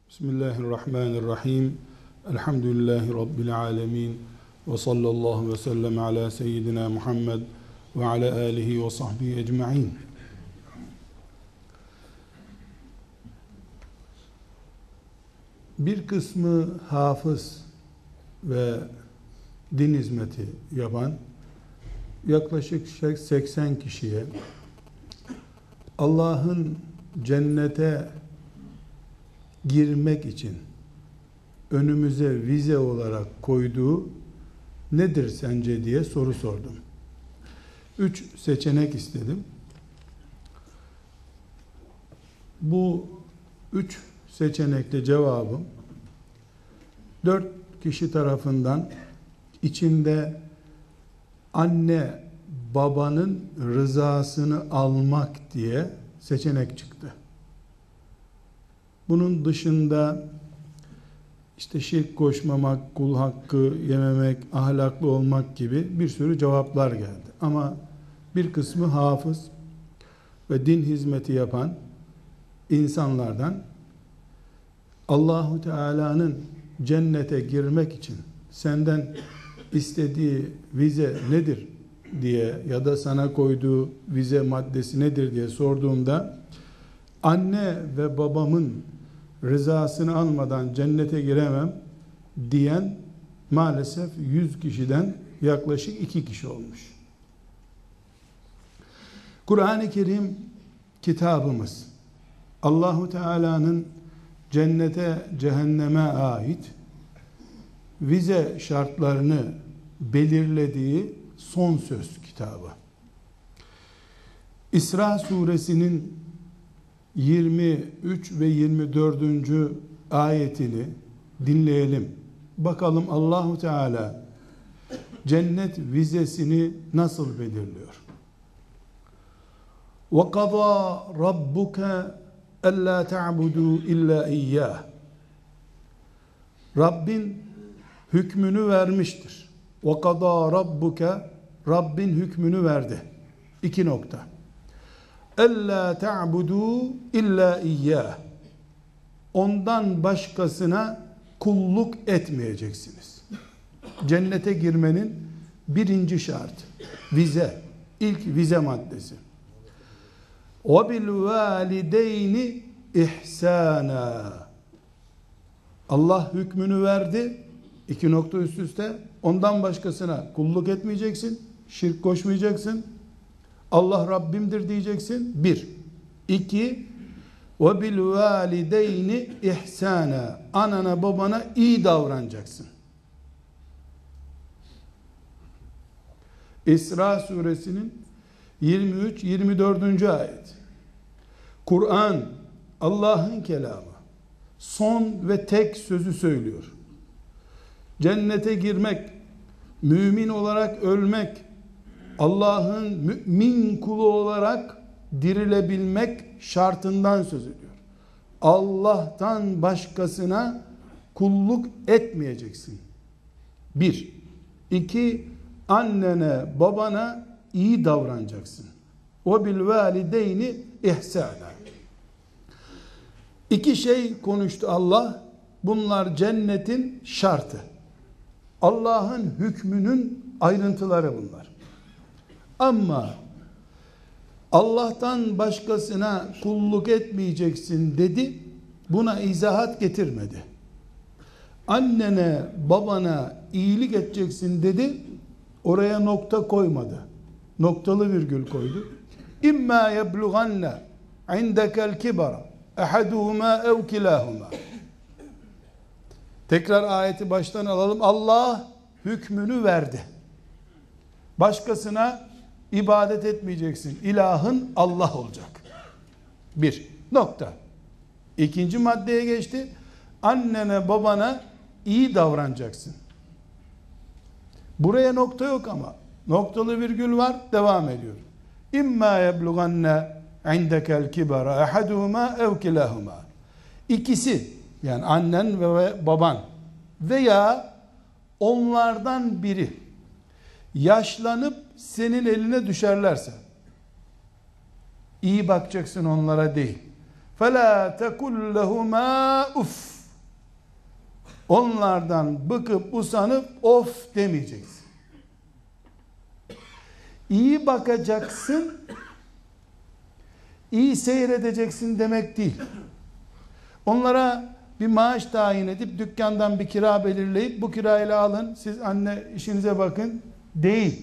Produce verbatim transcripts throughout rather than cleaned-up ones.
Bismillahirrahmanirrahim. Elhamdülillahi Rabbil alemin. Ve sallallahu ve sellem ala seyyidina Muhammed ve ala alihi ve sahbihi ecma'in. Bir kısmı hafız ve din hizmeti yapan yaklaşık seksen kişiye Allah'ın cennete girmek için önümüze vize olarak koyduğu nedir sence diye soru sordum. Üç seçenek istedim. Bu üç seçenekte cevabım dört kişi tarafından içinde anne babanın rızasını almak diye seçenek çıktı. Bunun dışında işte şirk koşmamak, kul hakkı yememek, ahlaklı olmak gibi bir sürü cevaplar geldi. Ama bir kısmı hafız ve din hizmeti yapan insanlardan Allahu Teala'nın cennete girmek için senden istediği vize nedir diye ya da sana koyduğu vize maddesi nedir diye sorduğumda anne ve babamın rızasını almadan cennete giremem diyen maalesef yüz kişiden yaklaşık iki kişi olmuş. Kur'an-ı Kerim kitabımız Allahu Teala'nın cennete, cehenneme ait vize şartlarını belirlediği son söz kitabı. İsra suresinin yirmi üç ve yirmi dördüncü ayetini dinleyelim. Bakalım Allahu Teala cennet vizesini nasıl belirliyor? وَقَضَى رَبُّكَ أَلَّا تَعْبُدُوا إِلَّا إِيَّهِ Rabbin hükmünü vermiştir. وَقَضَى رَبُّكَ Rabbin hükmünü verdi. İki nokta. اَلَّا تَعْبُدُوا اِلَّا اِيَّهِ Ondan başkasına kulluk etmeyeceksiniz. Cennete girmenin birinci şartı. Vize. İlk vize maddesi. وَبِالْوَالِدَيْنِ اِحْسَانًا Allah hükmünü verdi. İki nokta üst üste. Ondan başkasına kulluk etmeyeceksin. Şirk koşmayacaksın. Allah Rabbimdir diyeceksin. Bir. İki. وَبِالْوَالِدَيْنِ اِحْسَانًا Anana babana iyi davranacaksın. İsra suresinin yirmi üç yirmi dördüncü ayet. Kur'an Allah'ın kelamı. Son ve tek sözü söylüyor. Cennete girmek, mümin olarak ölmek, Allah'ın mümin kulu olarak dirilebilmek şartından söz ediyor. Allah'tan başkasına kulluk etmeyeceksin. Bir. İki. Annene, babana iyi davranacaksın. O bil valideyni ihsana. İki şey konuştu Allah. Bunlar cennetin şartı. Allah'ın hükmünün ayrıntıları bunlar. Ama Allah'tan başkasına kulluk etmeyeceksin dedi. Buna izahat getirmedi. Annene, babana iyilik edeceksin dedi. Oraya nokta koymadı. Noktalı virgül koydu. İmma yeblughanne indekel kibara ehaduhuma ev kilahuma. Tekrar ayeti baştan alalım. Allah hükmünü verdi. Başkasına ibadet etmeyeceksin. İlahın Allah olacak. Bir. Nokta. İkinci maddeye geçti. Annene babana iyi davranacaksın. Buraya nokta yok ama. Noktalı virgül var. Devam ediyor. İmma yeblughanne indekel kibara ehaduhuma ev kilahuma. İkisi yani annen ve baban veya onlardan biri yaşlanıp senin eline düşerlerse iyi bakacaksın onlara değil. فَلَا تَكُلْ لَهُمَا اُفْ Onlardan bıkıp usanıp of demeyeceksin. İyi bakacaksın, iyi seyredeceksin demek değil. Onlara bir maaş tayin edip dükkandan bir kira belirleyip bu kirayla alın, siz anne işinize bakın değil.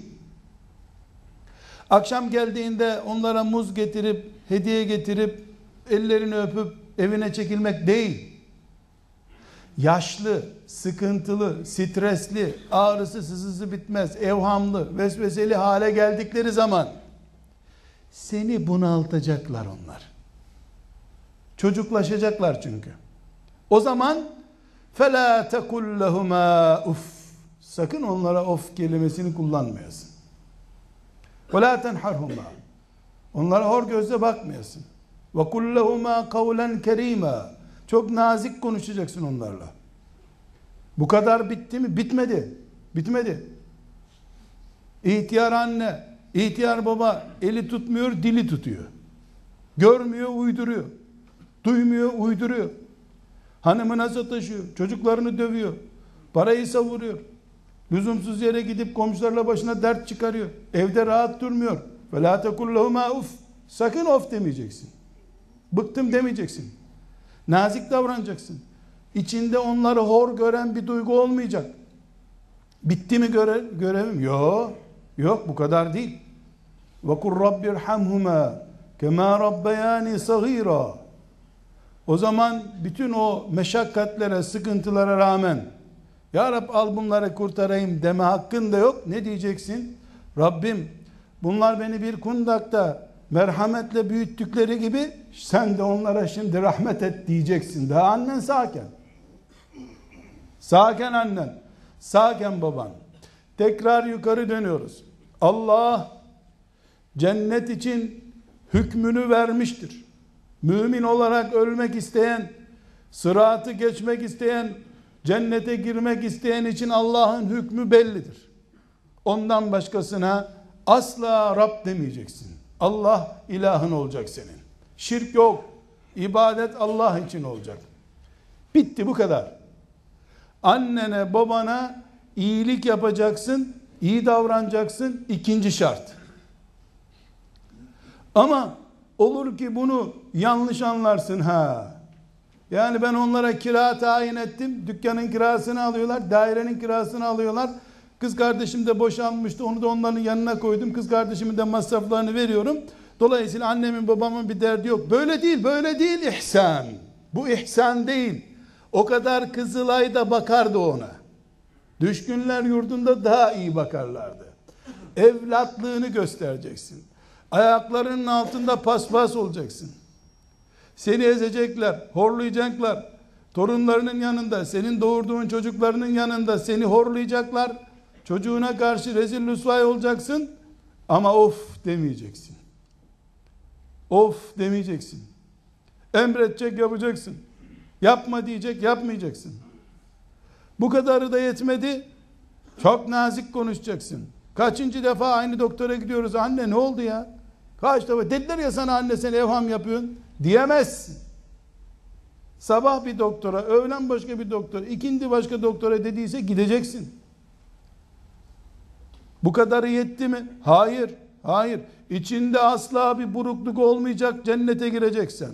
Akşam geldiğinde onlara muz getirip, hediye getirip, ellerini öpüp evine çekilmek değil. Yaşlı, sıkıntılı, stresli, ağrısı sızısı bitmez, evhamlı, vesveseli hale geldikleri zaman seni bunaltacaklar onlar. Çocuklaşacaklar çünkü. O zaman فَلَا تَقُلْ لَهُمَا uf. Sakın onlara of kelimesini kullanmayasın. وَلَا تَنْحَرْهُمَا. Onlara hor gözle bakmayasın. وَقُلْ لَهُمَا قَوْلًا كَرِيمًا. Çok nazik konuşacaksın onlarla. Bu kadar bitti mi? Bitmedi. Bitmedi. İhtiyar anne, ihtiyar baba eli tutmuyor, dili tutuyor. Görmüyor, uyduruyor. Duymuyor, uyduruyor. Hanımına sataşıyor, çocuklarını dövüyor. Parayı savuruyor. Lüzumsuz yere gidip komşularla başına dert çıkarıyor. Evde rahat durmuyor. فَلَا تَقُلْ لَهُمَا uf. Sakın of demeyeceksin. Bıktım demeyeceksin. Nazik davranacaksın. İçinde onları hor gören bir duygu olmayacak. Bitti mi göre, görevim? Yok. Yok, bu kadar değil. وَقُلْ رَبِّ ارْحَمْهُمَا كَمَا رَبَّيَانِ صَغِيرًا. O zaman bütün o meşakkatlere, sıkıntılara rağmen Ya Rab al bunları kurtarayım deme hakkın da yok. Ne diyeceksin? Rabbim bunlar beni bir kundakta merhametle büyüttükleri gibi sen de onlara şimdi rahmet et diyeceksin. Daha annen sağken. Sağken annen. Sağken baban. Tekrar yukarı dönüyoruz. Allah cennet için hükmünü vermiştir. Mümin olarak ölmek isteyen, sıratı geçmek isteyen, cennete girmek isteyen için Allah'ın hükmü bellidir. Ondan başkasına asla Rab demeyeceksin. Allah ilahın olacak senin. Şirk yok. İbadet Allah için olacak. Bitti, bu kadar. Annene, babana iyilik yapacaksın, iyi davranacaksın. İkinci şart. Ama olur ki bunu yanlış anlarsın ha. Yani ben onlara kira tayin ettim. Dükkanın kirasını alıyorlar, dairenin kirasını alıyorlar. Kız kardeşim de boşanmıştı. Onu da onların yanına koydum. Kız kardeşimin de masraflarını veriyorum. Dolayısıyla annemin babamın bir derdi yok. Böyle değil, böyle değil ihsan. Bu ihsan değil. O kadar Kızılay da bakardı ona. Düşkünler yurdunda daha iyi bakarlardı. Evlatlığını göstereceksin. Ayaklarının altında paspas olacaksın. Seni ezecekler, horlayacaklar. Torunlarının yanında, senin doğurduğun çocuklarının yanında seni horlayacaklar. Çocuğuna karşı rezil rüsvay olacaksın. Ama of demeyeceksin. Of demeyeceksin. Emredecek, yapacaksın. Yapma diyecek, yapmayacaksın. Bu kadarı da yetmedi. Çok nazik konuşacaksın. Kaçıncı defa aynı doktora gidiyoruz. Anne ne oldu ya? Kaç defa dediler ya sana anne sen evham yapıyorsun. Diyemezsin. Sabah bir doktora, öğlen başka bir doktora, ikindi başka doktora dediyse gideceksin. Bu kadarı yetti mi? Hayır. Hayır. İçinde asla bir burukluk olmayacak, cennete gireceksen.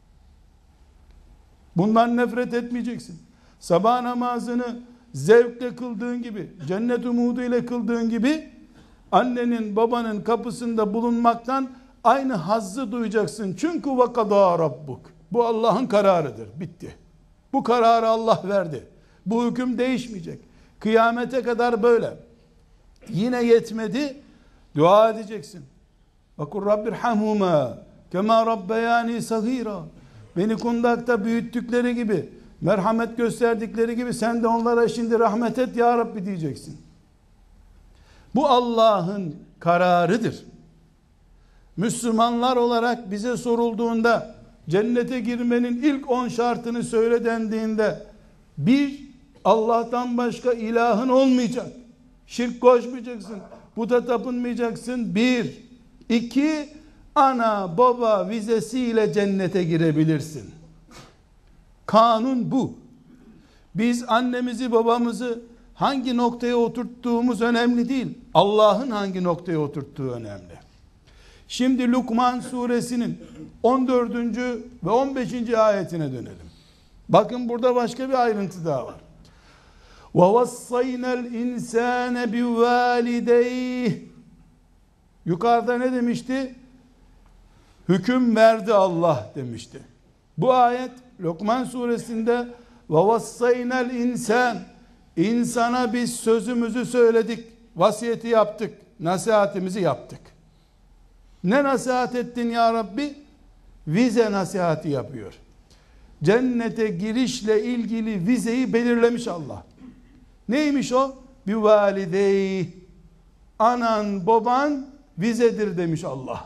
Bundan nefret etmeyeceksin. Sabah namazını zevkle kıldığın gibi, cennet umuduyla kıldığın gibi annenin babanın kapısında bulunmaktan aynı hazzı duyacaksın. Çünkü وَقَضَى رَبُّكَ. Bu Allah'ın kararıdır. Bitti. Bu kararı Allah verdi. Bu hüküm değişmeyecek. Kıyamete kadar böyle. Yine yetmedi. Dua edeceksin. وَقُلْ رَبِّ ارْحَمْهُمَا كَمَا رَبَّيَانِي صَغِيرًا. Beni kundakta büyüttükleri gibi, merhamet gösterdikleri gibi sen de onlara şimdi rahmet et ya Rabbi diyeceksin. Bu Allah'ın kararıdır. Müslümanlar olarak bize sorulduğunda cennete girmenin ilk on şartını söyle dendiğinde bir, Allah'tan başka ilahın olmayacak. Şirk koşmayacaksın. Puta tapınmayacaksın. Bir. İki, ana baba vizesiyle cennete girebilirsin. Kanun bu. Biz annemizi babamızı hangi noktaya oturttuğumuz önemli değil. Allah'ın hangi noktaya oturttuğu önemli. Şimdi Lukman suresinin on dördüncü ve on beşinci ayetine dönelim. Bakın burada başka bir ayrıntı daha var. وَوَصَّيْنَا الْاِنْسَانَ بِوَالِدَيْهِ. Yukarıda ne demişti? Hüküm verdi Allah demişti. Bu ayet Lokman suresinde وَوَصَّيْنَا الْاِنْسَانَ, insana biz sözümüzü söyledik, vasiyeti yaptık, nasihatimizi yaptık. Ne nasihat ettin ya Rabbi? Vize nasihati yapıyor. Cennete girişle ilgili vizeyi belirlemiş Allah. Neymiş o? Bir validey, anan baban vizedir demiş Allah.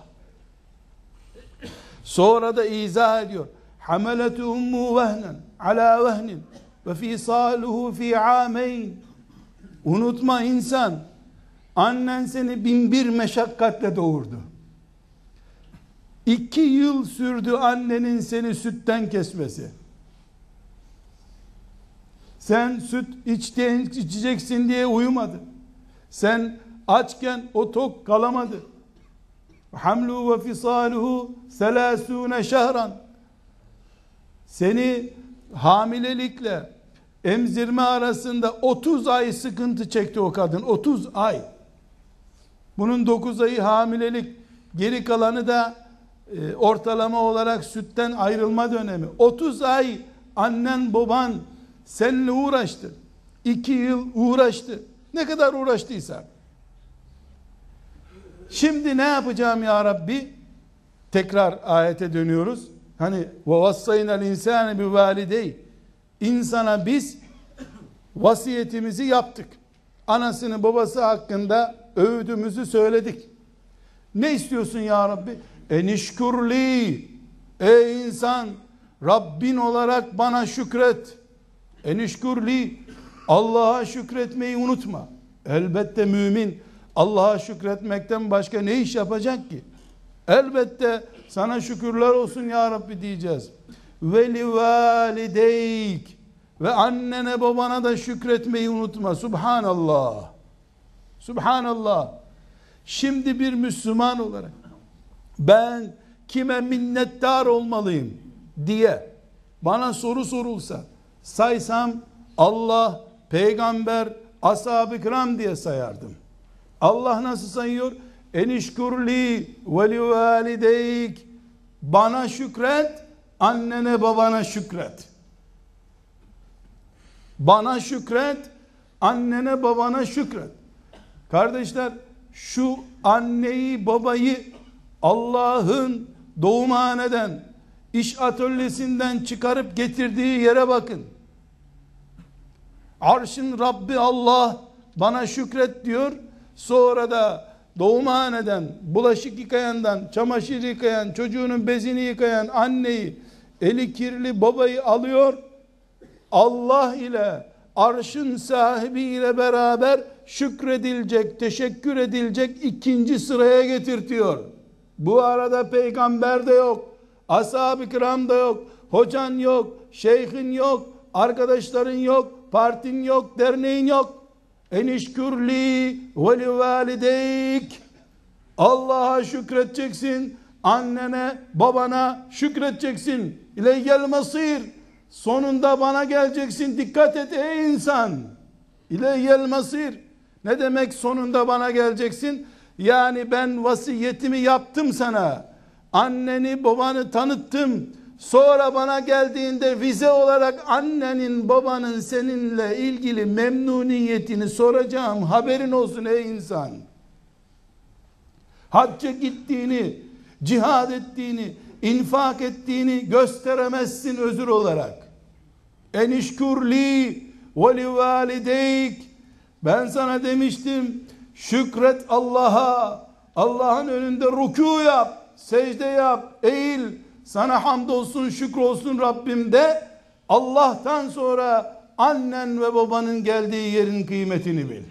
Sonra da izah ediyor. Hamalatu ummu vehnen ala vehnin ve fisaluhu fi ameyn. Unutma insan, annen seni bin bir meşakkatle doğurdu. İki yıl sürdü annenin seni sütten kesmesi. Sen süt içten içeceksin diye uyumadı. Sen açken o tok kalamadı. Hamlu ve fisaluhu selasune şehran. Seni hamilelikle emzirme arasında otuz ay sıkıntı çekti o kadın. otuz ay. Bunun dokuz ayı hamilelik, geri kalanı da e, ortalama olarak sütten ayrılma dönemi. otuz ay annen baban seninle uğraştı. iki yıl uğraştı. Ne kadar uğraştıysa. Şimdi ne yapacağım ya Rabbi? Tekrar ayete dönüyoruz. Hani وَوَصَّيْنَا الْاِنْسَانِ بِوَالِدَيْهِ. İnsana biz vasiyetimizi yaptık. Anasını babası hakkında öğüdümüzü söyledik. Ne istiyorsun ya Rabbi? Enişkurli. Ey insan, Rabbin olarak bana şükret. Enişkurli. Allah'a şükretmeyi unutma. Elbette mümin Allah'a şükretmekten başka ne iş yapacak ki? Elbette sana şükürler olsun ya Rabbi diyeceğiz. Ve li valideyk, ve annene babana da şükretmeyi unutma. Subhanallah. Subhanallah. Şimdi bir Müslüman olarak ben kime minnettar olmalıyım diye bana soru sorulsa, saysam Allah, peygamber, ashab-ı kiram diye sayardım. Allah nasıl sayıyor? Enişkurli ve li valideyk. Bana şükret, annene babana şükret. Bana şükret, annene babana şükret. Kardeşler, şu anneyi babayı Allah'ın doğumhaneden, iş atölyesinden çıkarıp getirdiği yere bakın. Arşın Rabbi Allah bana şükret diyor. Sonra da doğumhaneden, bulaşık yıkayandan, çamaşır yıkayan, çocuğunun bezini yıkayan anneyi, eli kirli babayı alıyor. Allah ile, arşın sahibiyle beraber şükredilecek, teşekkür edilecek ikinci sıraya getirtiyor. Bu arada peygamber de yok, ashab-ı kiram da yok, hocan yok, şeyhin yok, arkadaşların yok, partin yok, derneğin yok. Enişkürli ve li valideyk. Allah'a şükredeceksin, annene babana şükredeceksin. İleyyel masir. Sonunda bana geleceksin. Dikkat et ey insan. İleyyel masir. Ne demek sonunda bana geleceksin? Yani ben vasiyetimi yaptım sana. Anneni babanı tanıttım. Sonra bana geldiğinde vize olarak annenin babanın seninle ilgili memnuniyetini soracağım. Haberin olsun ey insan. Hacca gittiğini, cihad ettiğini, infak ettiğini gösteremezsin özür olarak. Enişkurli ve li valideyk. Ben sana demiştim, şükret Allah'a. Allah'ın önünde rükû yap, secde yap, eğil. Sana hamdolsun, şükrolsun Rabbim de. Allah'tan sonra annen ve babanın geldiği yerin kıymetini bil.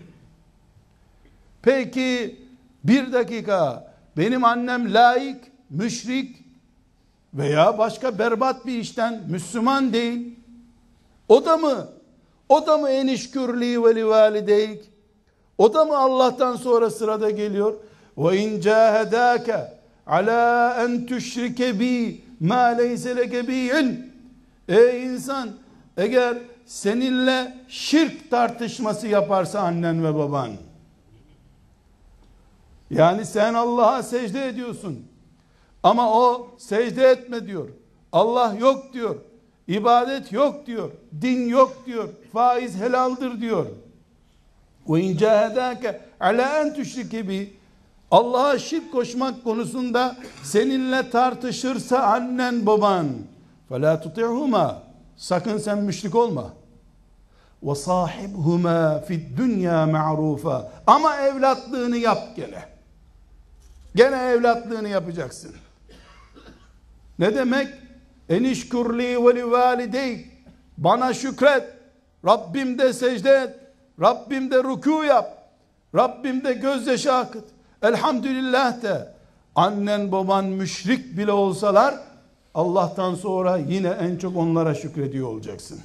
Peki bir dakika, benim annem laik, müşrik veya başka berbat bir işten Müslüman değil. O da mı O da mı enişkürli ve li valideyk? O da mı Allah'tan sonra sırada geliyor? Ve in cahedâke alâ en tüşrike bi mâ leyse leke bi ilm. Ey insan, eğer seninle şirk tartışması yaparsa annen ve baban, yani sen Allah'a secde ediyorsun ama o secde etme diyor, Allah yok diyor, ibadet yok diyor, din yok diyor, faiz helaldir diyor. Ve in cahedâke alâ en tüşrike bi, Allah'a şirk koşmak konusunda seninle tartışırsa annen baban, فَلَا تُطِعْهُمَا, sakın sen müşrik olma. وَصَاحِبْهُمَا فِي الدُّنْيَا مَعْرُوفًا, ama evlatlığını yap gene. Gene evlatlığını yapacaksın. Ne demek? Enişkurli ve li valideyk, bana şükret, Rabbim de secde et, Rabbim de ruku yap, Rabbim de gözyaşı akıt, elhamdülillah de. Annen baban müşrik bile olsalar Allah'tan sonra yine en çok onlara şükrediyor olacaksın.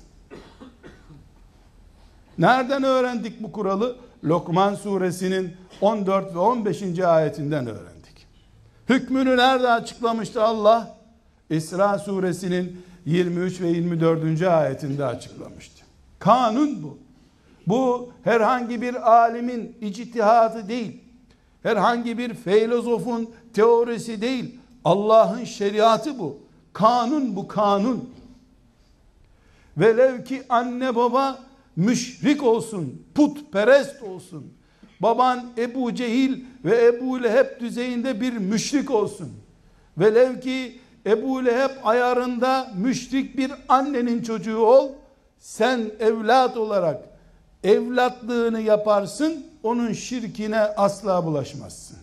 Nereden öğrendik bu kuralı? Lokman suresinin on dört ve on beşinci ayetinden öğrendik. Hükmünü nerede açıklamıştı Allah? İsra suresinin yirmi üç ve yirmi dördüncü ayetinde açıklamıştı. Kanun bu. Bu herhangi bir alimin ictihadı değil. Herhangi bir filozofun teorisi değil. Allah'ın şeriatı bu. Kanun bu, kanun. Velev ki anne baba müşrik olsun, putperest olsun, baban Ebu Cehil ve Ebu Leheb düzeyinde bir müşrik olsun, velev ki Ebu Leheb ayarında müşrik bir annenin çocuğu ol, sen evlat olarak evlatlığını yaparsın, onun şirkine asla bulaşmazsın.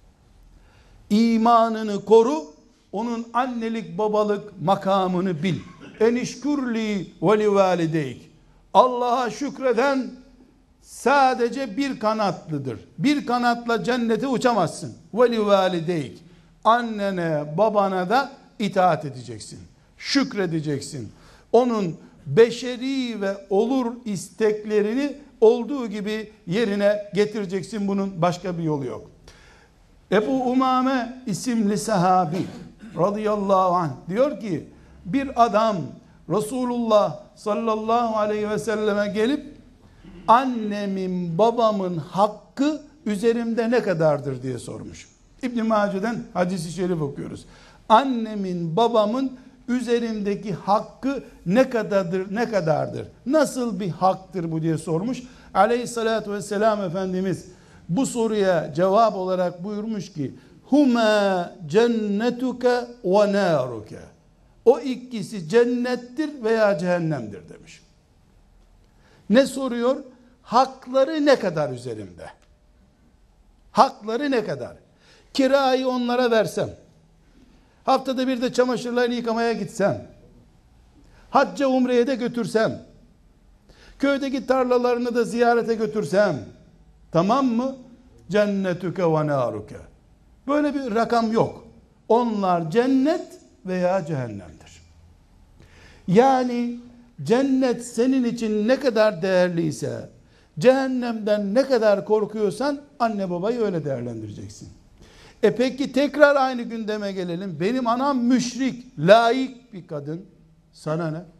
İmanını koru, onun annelik babalık makamını bil. Enişkurli ve li valideyk, Allah'a şükreden sadece bir kanatlıdır. Bir kanatla cennete uçamazsın. Ve li valideyk, annene babana da itaat edeceksin, şükredeceksin. Onun beşeri ve olur isteklerini olduğu gibi yerine getireceksin. Bunun başka bir yolu yok. Ebu Umame isimli sahabi radıyallahu anh diyor ki, bir adam Resulullah sallallahu aleyhi ve selleme gelip annemin babamın hakkı üzerimde ne kadardır diye sormuş. İbn-i Mace'den hadis-i şerif okuyoruz. Annemin babamın üzerimdeki hakkı ne kadardır, ne kadardır? Nasıl bir haktır bu diye sormuş. Aleyhissalatü vesselam Efendimiz bu soruya cevap olarak buyurmuş ki, huma cennetuke ve naruke, o ikisi cennettir veya cehennemdir demiş. Ne soruyor? Hakları ne kadar üzerimde? Hakları ne kadar? Kirayı onlara versem, haftada bir de çamaşırlarını yıkamaya gitsem, hacca umreye de götürsem, köydeki tarlalarını da ziyarete götürsem, tamam mı? Cennetüke ve naruke. Böyle bir rakam yok. Onlar cennet veya cehennemdir. Yani cennet senin için ne kadar değerliyse, cehennemden ne kadar korkuyorsan anne babayı öyle değerlendireceksin. E peki tekrar aynı gündeme gelelim. Benim anam müşrik, laik bir kadın. Sana ne?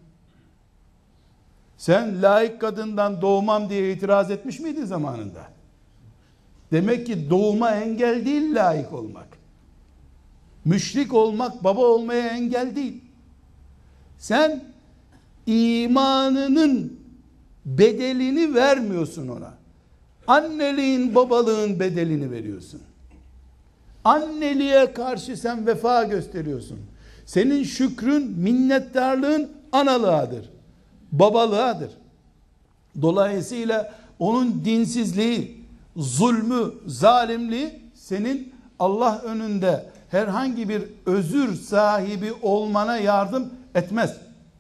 Sen laik kadından doğmam diye itiraz etmiş miydin zamanında? Demek ki doğuma engel değil laik olmak. Müşrik olmak baba olmaya engel değil. Sen imanının bedelini vermiyorsun ona. Anneliğin, babalığın bedelini veriyorsun. Anneliğe karşı sen vefa gösteriyorsun. Senin şükrün, minnettarlığın analığıdır, babalığıdır. Dolayısıyla onun dinsizliği, zulmü, zalimliği senin Allah önünde herhangi bir özür sahibi olmana yardım etmez.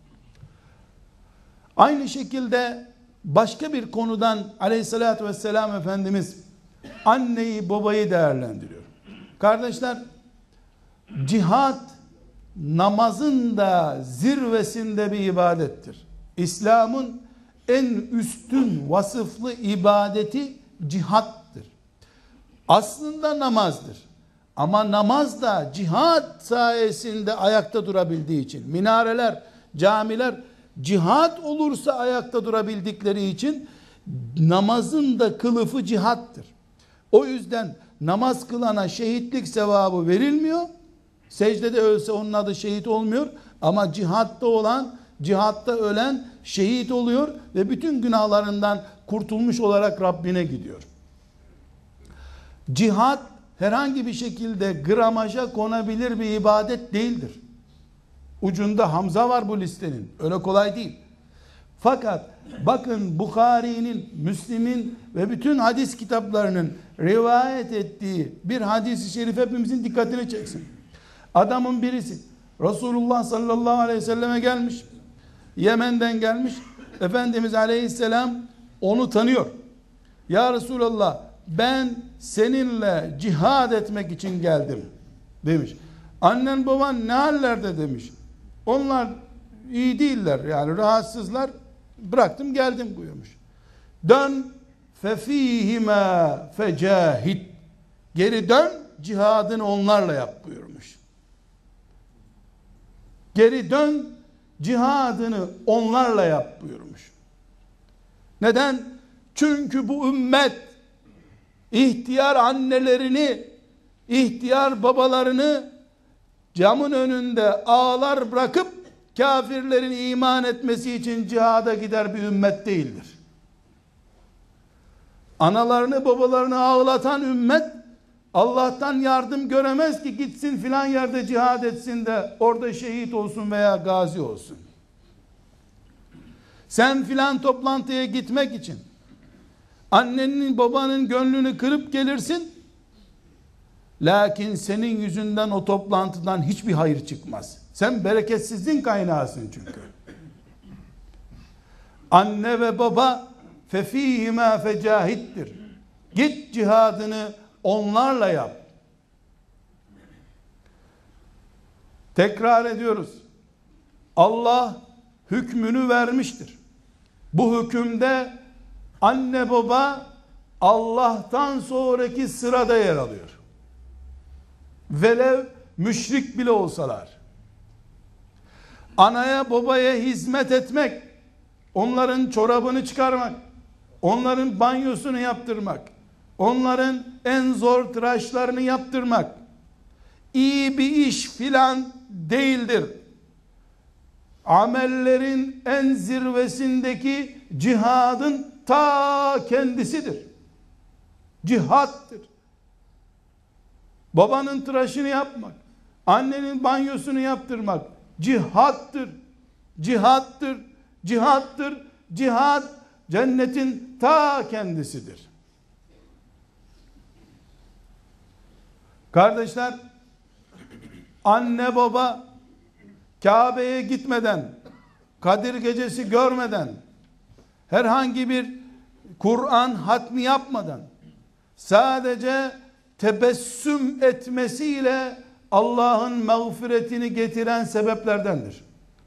Aynı şekilde başka bir konudan aleyhissalatü vesselam Efendimiz anneyi babayı değerlendiriyor. Kardeşler, cihat namazın da zirvesinde bir ibadettir. İslam'ın en üstün vasıflı ibadeti cihattır. Aslında namazdır. Ama namaz da cihat sayesinde ayakta durabildiği için, minareler, camiler cihat olursa ayakta durabildikleri için namazın da kılıfı cihattır. O yüzden namaz kılana şehitlik sevabı verilmiyor. Secdede ölse onun adı şehit olmuyor. Ama cihatta olan, cihatta ölen şehit oluyor ve bütün günahlarından kurtulmuş olarak Rabbine gidiyor. Cihat herhangi bir şekilde gramaja konabilir bir ibadet değildir. Ucunda Hamza var bu listenin. Öyle kolay değil. Fakat bakın Bukhari'nin, Müslim'in ve bütün hadis kitaplarının rivayet ettiği bir hadis-i şerif hepimizin dikkatini çeksin. Adamın birisi Resulullah sallallahu aleyhi ve selleme gelmiş. Yemen'den gelmiş. Efendimiz aleyhisselam onu tanıyor. Ya Resulallah, ben seninle cihad etmek için geldim demiş. Annen baban ne hallerde demiş. Onlar iyi değiller, yani rahatsızlar, bıraktım geldim buyurmuş. Dön fefihime fecahid, geri dön, cihadını onlarla yap buyurmuş. Geri dön, cihadını onlarla yap buyurmuş. Neden? Çünkü bu ümmet ihtiyar annelerini, ihtiyar babalarını camın önünde ağlar bırakıp kafirlerin iman etmesi için cihada gider bir ümmet değildir. Analarını babalarını ağlatan ümmet Allah'tan yardım göremez ki gitsin filan yerde cihad etsin de orada şehit olsun veya gazi olsun. Sen filan toplantıya gitmek için annenin babanın gönlünü kırıp gelirsin, lakin senin yüzünden o toplantıdan hiçbir hayır çıkmaz. Sen bereketsizliğin kaynağısın çünkü. Anne ve baba fefihime fecahittir. Git cihadını onlarla yap. Tekrar ediyoruz. Allah hükmünü vermiştir. Bu hükümde anne baba Allah'tan sonraki sırada yer alıyor. Velev müşrik bile olsalar. Anaya babaya hizmet etmek, onların çorabını çıkarmak, onların banyosunu yaptırmak, onların en zor tıraşlarını yaptırmak iyi bir iş filan değildir. Amellerin en zirvesindeki cihadın ta kendisidir. Cihattır. Babanın tıraşını yapmak, annenin banyosunu yaptırmak cihattır. Cihattır. Cihattır. Cihad cennetin ta kendisidir. Kardeşler, anne baba Kabe'ye gitmeden, Kadir Gecesi görmeden, herhangi bir Kur'an hatmi yapmadan, sadece tebessüm etmesiyle Allah'ın mağfiretini getiren sebeplerdendir.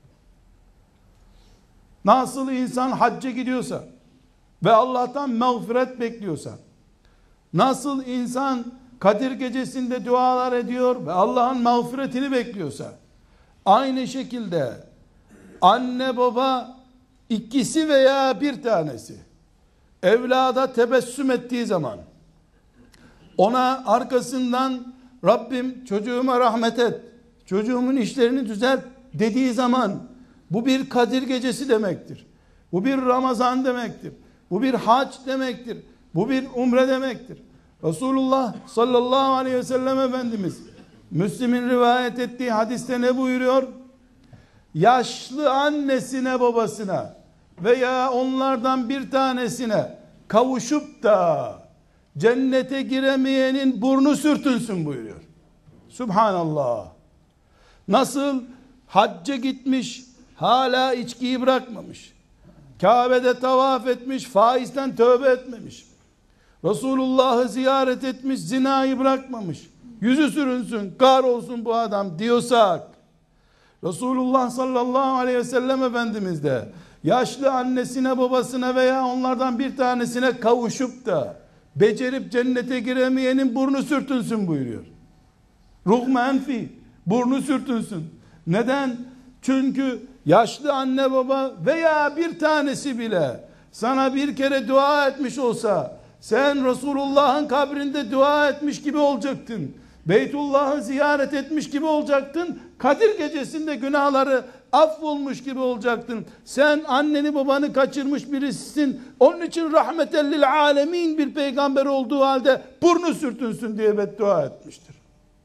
Nasıl insan hacca gidiyorsa ve Allah'tan mağfiret bekliyorsa, nasıl insan Kadir Gecesi'nde dualar ediyor ve Allah'ın mağfiretini bekliyorsa, aynı şekilde anne baba ikisi veya bir tanesi evlada tebessüm ettiği zaman, ona arkasından Rabbim çocuğuma rahmet et, çocuğumun işlerini düzelt dediği zaman, bu bir Kadir Gecesi demektir. Bu bir Ramazan demektir. Bu bir hac demektir. Bu bir umre demektir. Resulullah sallallahu aleyhi ve sellem Efendimiz Müslim'in rivayet ettiği hadiste ne buyuruyor? Yaşlı annesine babasına veya onlardan bir tanesine kavuşup da cennete giremeyenin burnu sürtünsün buyuruyor. Subhanallah. Nasıl hacca gitmiş, hala içkiyi bırakmamış, Kabe'de tavaf etmiş, faizden tövbe etmemiş, Resulullah'ı ziyaret etmiş, zinayı bırakmamış, yüzü sürünsün, kahrolsun bu adam diyorsak, Resulullah sallallahu aleyhi ve sellem Efendimiz de yaşlı annesine babasına veya onlardan bir tanesine kavuşup da becerip cennete giremeyenin burnu sürtünsün buyuruyor. Ruh menfi, burnu sürtünsün. Neden? Çünkü yaşlı anne baba veya bir tanesi bile sana bir kere dua etmiş olsa, sen Resulullah'ın kabrinde dua etmiş gibi olacaktın. Beytullah'ı ziyaret etmiş gibi olacaktın. Kadir gecesinde günahları affolmuş gibi olacaktın. Sen anneni babanı kaçırmış birisisin. Onun için rahmetellil alemin bir peygamber olduğu halde burnu sürtünsün diye beddua etmiştir.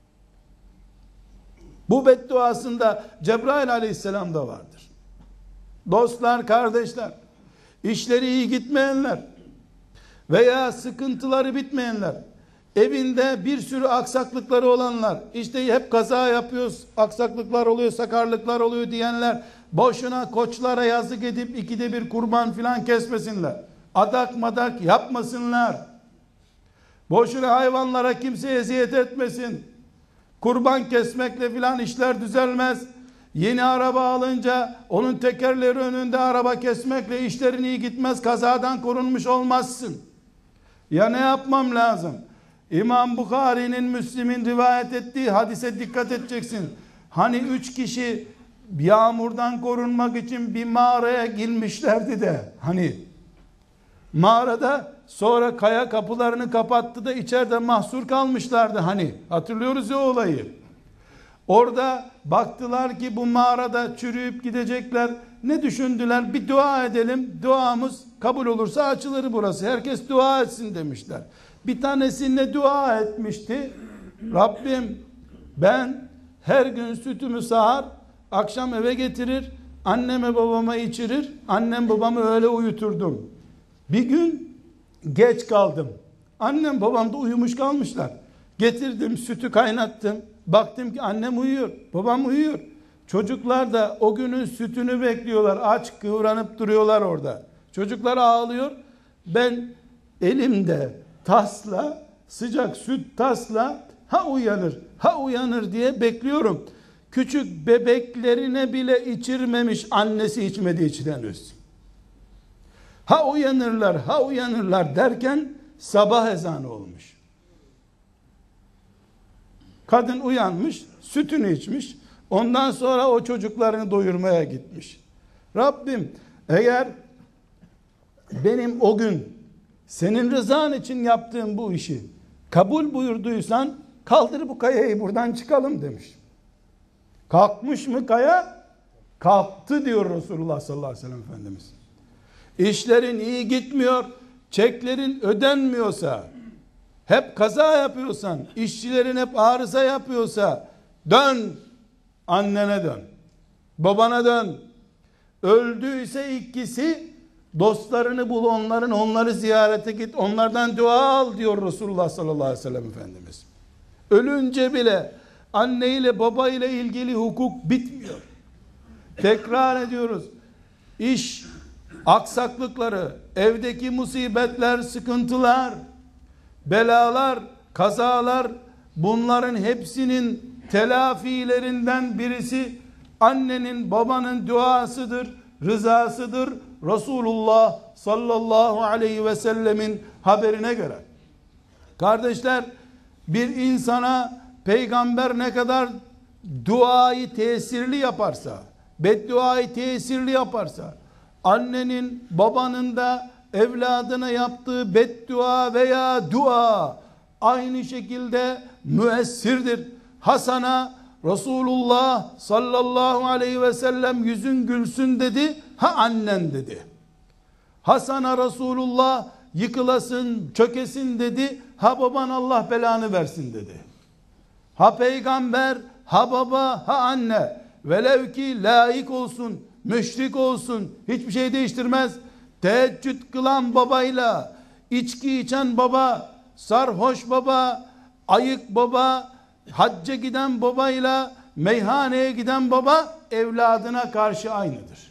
Bu bedduasında Cebrail aleyhisselam da vardır. Dostlar, kardeşler, işleri iyi gitmeyenler veya sıkıntıları bitmeyenler, evinde bir sürü aksaklıkları olanlar, işte hep kaza yapıyoruz, aksaklıklar oluyor, sakarlıklar oluyor diyenler, boşuna koçlara yazık edip ikide bir kurban filan kesmesinler. Adak madak yapmasınlar. Boşuna hayvanlara kimse eziyet etmesin. Kurban kesmekle filan işler düzelmez. Yeni araba alınca onun tekerleri önünde araba kesmekle işlerin iyi gitmez. Kazadan korunmuş olmazsın. Ya ne yapmam lazım? İmam Bukhari'nin, Müslim'in rivayet ettiği hadise dikkat edeceksin. Hani üç kişi yağmurdan korunmak için bir mağaraya girmişlerdi de, hani mağarada sonra kaya kapılarını kapattı da içeride mahsur kalmışlardı, hani hatırlıyoruz ya olayı. Orada baktılar ki bu mağarada çürüyüp gidecekler. Ne düşündüler? Bir dua edelim, duamız kabul olursa açılır burası. Herkes dua etsin demişler. Bir tanesi ne dua etmişti? Rabbim, ben her gün sütümü sağar, akşam eve getirir, anneme babama içirir, annem babamı öyle uyuturdum. Bir gün geç kaldım. Annem babam da uyumuş kalmışlar. Getirdim, sütü kaynattım. Baktım ki annem uyuyor, babam uyuyor. Çocuklar da o günün sütünü bekliyorlar. Aç kıvranıp duruyorlar orada. Çocuklar ağlıyor. Ben elimde tasla, sıcak süt tasla, ha uyanır, ha uyanır diye bekliyorum. Küçük bebeklerine bile içirmemiş, annesi içmediği için henüz. Ha uyanırlar, ha uyanırlar derken sabah ezanı olmuş. Kadın uyanmış, sütünü içmiş. Ondan sonra o çocuklarını doyurmaya gitmiş. Rabbim, eğer benim o gün senin rızan için yaptığım bu işi kabul buyurduysan kaldır bu kayayı, buradan çıkalım demiş. Kalkmış mı kaya? Kalktı diyor Resulullah sallallahu aleyhi ve sellem Efendimiz. İşlerin iyi gitmiyor, çeklerin ödenmiyorsa, hep kaza yapıyorsan, işçilerin hep arıza yapıyorsa, dön, annene dön, babana dön. Öldüyse ikisi, dostlarını bul onların, onları ziyarete git, onlardan dua al diyor Resulullah sallallahu aleyhi ve sellem Efendimiz. Ölünce bile anne ile baba ile ilgili hukuk bitmiyor. Tekrar ediyoruz. İş aksaklıkları, evdeki musibetler, sıkıntılar, belalar, kazalar, bunların hepsinin telafilerinden birisi annenin babanın duasıdır, rızasıdır. Resulullah sallallahu aleyhi ve sellemin haberine göre. Kardeşler, bir insana peygamber ne kadar duayı tesirli yaparsa, bedduayı tesirli yaparsa, annenin babanın da evladına yaptığı beddua veya dua aynı şekilde müessirdir. Hasan'a Resulullah sallallahu aleyhi ve sellem yüzün gülsün dedi, ha annen dedi. Hasan'a Resulullah yıkılasın, çökesin dedi, ha baban Allah belanı versin dedi. Ha peygamber, ha baba, ha anne, velev ki laik olsun, müşrik olsun, hiçbir şey değiştirmez. Teheccüd kılan babayla, içki içen baba, sarhoş baba, ayık baba, hacca giden babayla, meyhaneye giden baba, evladına karşı aynıdır.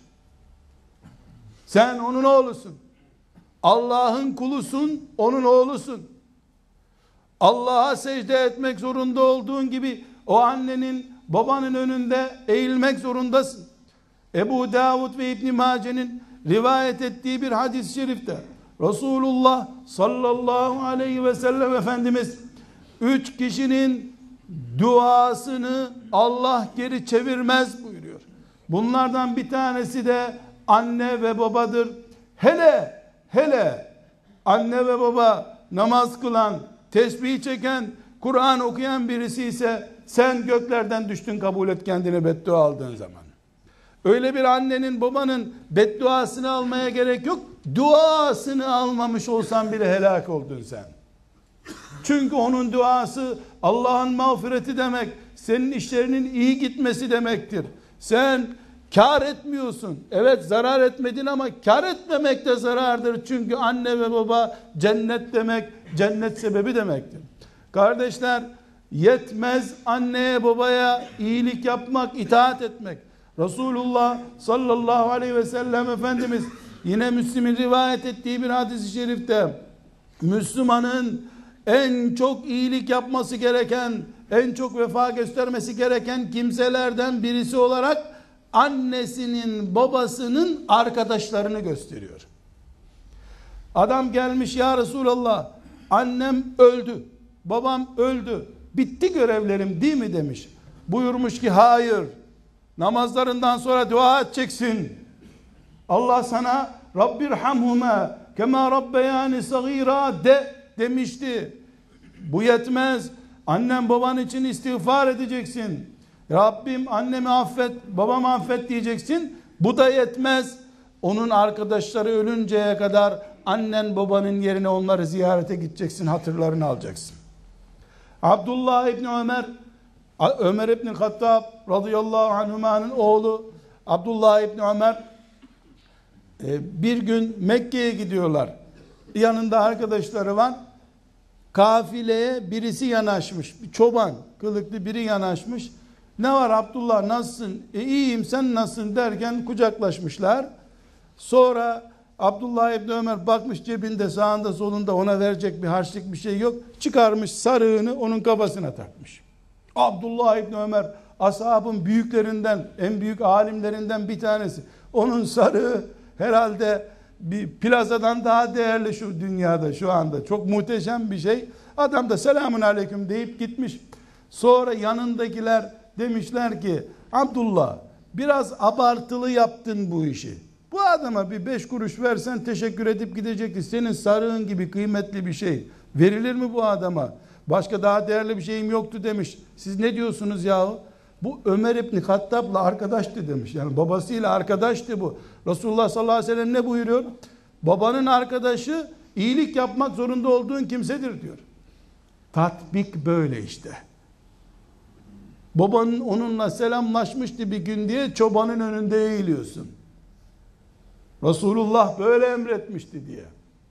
Sen onun oğlusun. Allah'ın kulusun, onun oğlusun. Allah'a secde etmek zorunda olduğun gibi, o annenin, babanın önünde eğilmek zorundasın. Ebu Davud ve İbn Mace'nin rivayet ettiği bir hadis-i şerifte Resulullah sallallahu aleyhi ve sellem Efendimiz üç kişinin duasını Allah geri çevirmez buyuruyor. Bunlardan bir tanesi de anne ve babadır. Hele hele anne ve baba namaz kılan, tesbih çeken, Kur'an okuyan birisi ise sen göklerden düştün kabul et kendini beddua aldığın zaman. Öyle bir annenin babanın bedduasını almaya gerek yok. Duasını almamış olsan bile helak oldun sen. Çünkü onun duası Allah'ın mağfireti demek, senin işlerinin iyi gitmesi demektir. Sen kar etmiyorsun. Evet zarar etmedin ama kar etmemek de zarardır. Çünkü anne ve baba cennet demek, cennet sebebi demektir. Kardeşler, yetmez anneye babaya iyilik yapmak, itaat etmek. Resulullah sallallahu aleyhi ve sellem Efendimiz yine Müslim'in rivayet ettiği bir hadis-i şerifte Müslümanın en çok iyilik yapması gereken, en çok vefa göstermesi gereken kimselerden birisi olarak annesinin babasının arkadaşlarını gösteriyor. Adam gelmiş, ya Resulallah annem öldü, babam öldü, bitti görevlerim değil mi demiş. Buyurmuş ki hayır, namazlarından sonra dua edeceksin. Allah sana Rabbirhamhuma kema rabbeyani sagira de demişti. Bu yetmez. Annem baban için istiğfar edeceksin. Rabbim annemi affet, babamı affet diyeceksin. Bu da yetmez. Onun arkadaşları ölünceye kadar annen babanın yerine onları ziyarete gideceksin, hatırlarını alacaksın. Abdullah İbni Ömer, Ömer İbni Hattab radıyallahu anhuma'nın oğlu Abdullah İbni Ömer bir gün Mekke'ye gidiyorlar. Yanında arkadaşları var. Kafileye birisi yanaşmış. Bir çoban, kılıklı biri yanaşmış. Ne var Abdullah, nasılsın? E iyiyim, sen nasılsın derken kucaklaşmışlar. Sonra Abdullah İbni Ömer bakmış, cebinde sağında solunda ona verecek bir harçlık bir şey yok. Çıkarmış sarığını onun kafasına takmış. Abdullah İbni Ömer ashabın büyüklerinden, en büyük alimlerinden bir tanesi. Onun sarığı herhalde bir plazadan daha değerli şu dünyada şu anda. Çok muhteşem bir şey. Adam da selamun aleyküm deyip gitmiş. Sonra yanındakiler demişler ki Abdullah biraz abartılı yaptın bu işi. Bu adama bir beş kuruş versen teşekkür edip gidecekti. Senin sarığın gibi kıymetli bir şey verilir mi bu adama? Başka daha değerli bir şeyim yoktu demiş. Siz ne diyorsunuz yahu? Bu Ömer İbni Hattab'la arkadaştı demiş. Yani babasıyla arkadaştı bu. Resulullah sallallahu aleyhi ve sellem ne buyuruyor? Babanın arkadaşı iyilik yapmak zorunda olduğun kimsedir diyor. Tatbik böyle işte. Babanın onunla selamlaşmıştı bir gün diye çobanın önünde eğiliyorsun. Resulullah böyle emretmişti diye.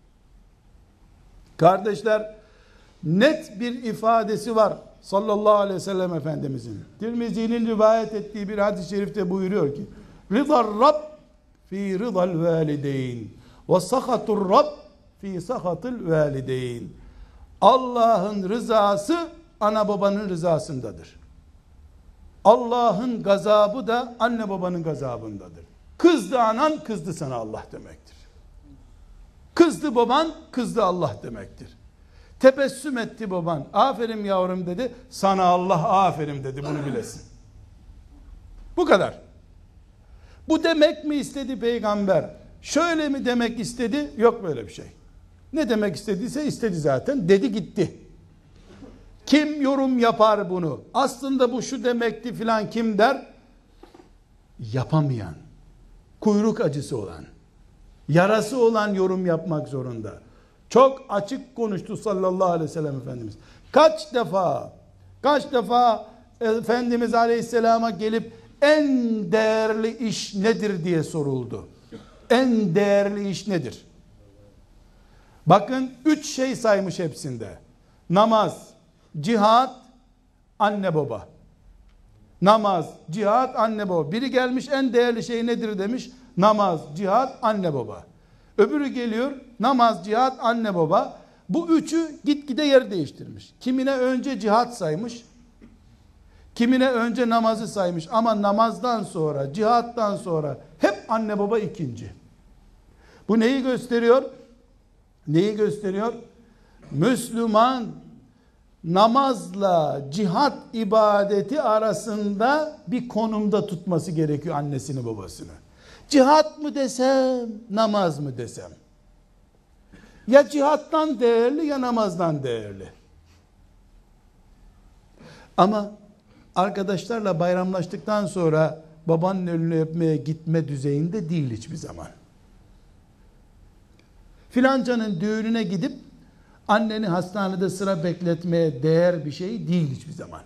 Kardeşler, net bir ifadesi var sallallahu aleyhi ve sellem Efendimizin. Tirmizi'nin rivayet ettiği bir hadis-i şerifte buyuruyor ki Rıdar Rabb fi rıdal valideyn ve sakatur Rabb fi sakatil valideyn. Allah'ın rızası ana babanın rızasındadır. Allah'ın gazabı da anne babanın gazabındadır. Kızdı anan, kızdı sana Allah demektir. Kızdı baban, kızdı Allah demektir. Tebessüm etti baban, aferin yavrum dedi, sana Allah aferin dedi, bunu bilesin. Bu kadar. Bu demek mi istedi peygamber? Şöyle mi demek istedi? Yok böyle bir şey. Ne demek istediyse istedi zaten, dedi gitti. Kim yorum yapar bunu? Aslında bu şu demekti filan kim der? Yapamayan, kuyruk acısı olan, yarası olan yorum yapmak zorunda. Çok açık konuştu sallallahu aleyhi ve sellem Efendimiz. Kaç defa, kaç defa Efendimiz aleyhisselama gelip en değerli iş nedir diye soruldu. En değerli iş nedir? Bakın üç şey saymış hepsinde. Namaz, cihat, anne baba. Namaz, cihat, anne baba. Biri gelmiş en değerli şey nedir demiş. Namaz, cihat, anne baba. Öbürü geliyor namaz, cihat, anne baba. Bu üçü gitgide yer değiştirmiş. Kimine önce cihat saymış. Kimine önce namazı saymış. Ama namazdan sonra, cihattan sonra hep anne baba ikinci. Bu neyi gösteriyor? Neyi gösteriyor? Müslüman namazla cihat ibadeti arasında bir konumda tutması gerekiyor annesini babasını. Cihat mı desem, namaz mı desem? Ya cihattan değerli ya namazdan değerli. Ama arkadaşlarla bayramlaştıktan sonra babanın elini öpmeye gitme düzeyinde değil hiçbir zaman. Filancanın düğününe gidip anneni hastanede sıra bekletmeye değer bir şey değil hiçbir zaman.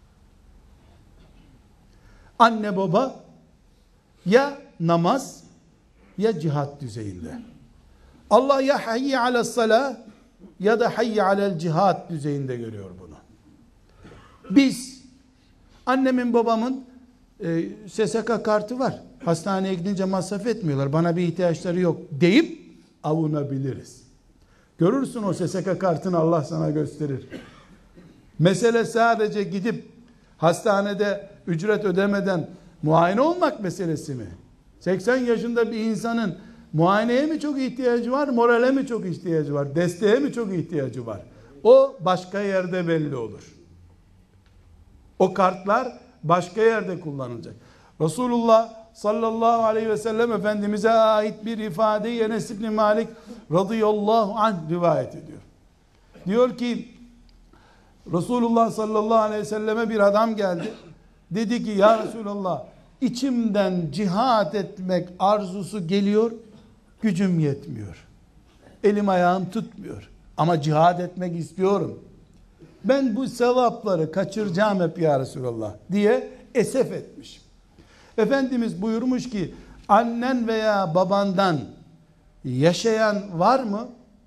Anne baba ya namaz ya cihat düzeyinde. Allah ya hayy alas salah ya da hayy alel cihat düzeyinde görüyor bunu. Biz annemin babamın e, S S K kartı var. Hastaneye gidince masraf etmiyorlar. Bana bir ihtiyaçları yok deyip avunabiliriz. Görürsün o S S K kartını Allah sana gösterir. Mesele sadece gidip hastanede ücret ödemeden muayene olmak meselesi mi? seksen yaşında bir insanın muayeneye mi çok ihtiyacı var, morale mi çok ihtiyacı var, desteğe mi çok ihtiyacı var? O başka yerde belli olur. O kartlar başka yerde kullanılacak. Resulullah sallallahu aleyhi ve sellem Efendimiz'e ait bir ifadeyi Enes İbni Malik radıyallahu anh rivayet ediyor. Diyor ki Resulullah sallallahu aleyhi ve selleme bir adam geldi. Dedi ki ya Resulallah içimden cihat etmek arzusu geliyor, gücüm yetmiyor. Elim ayağım tutmuyor. Ama cihat etmek istiyorum. Ben bu sevapları kaçıracağım hep ya Resulallah diye esef etmiş. Efendimiz buyurmuş ki annen veya babandan yaşayan var mı?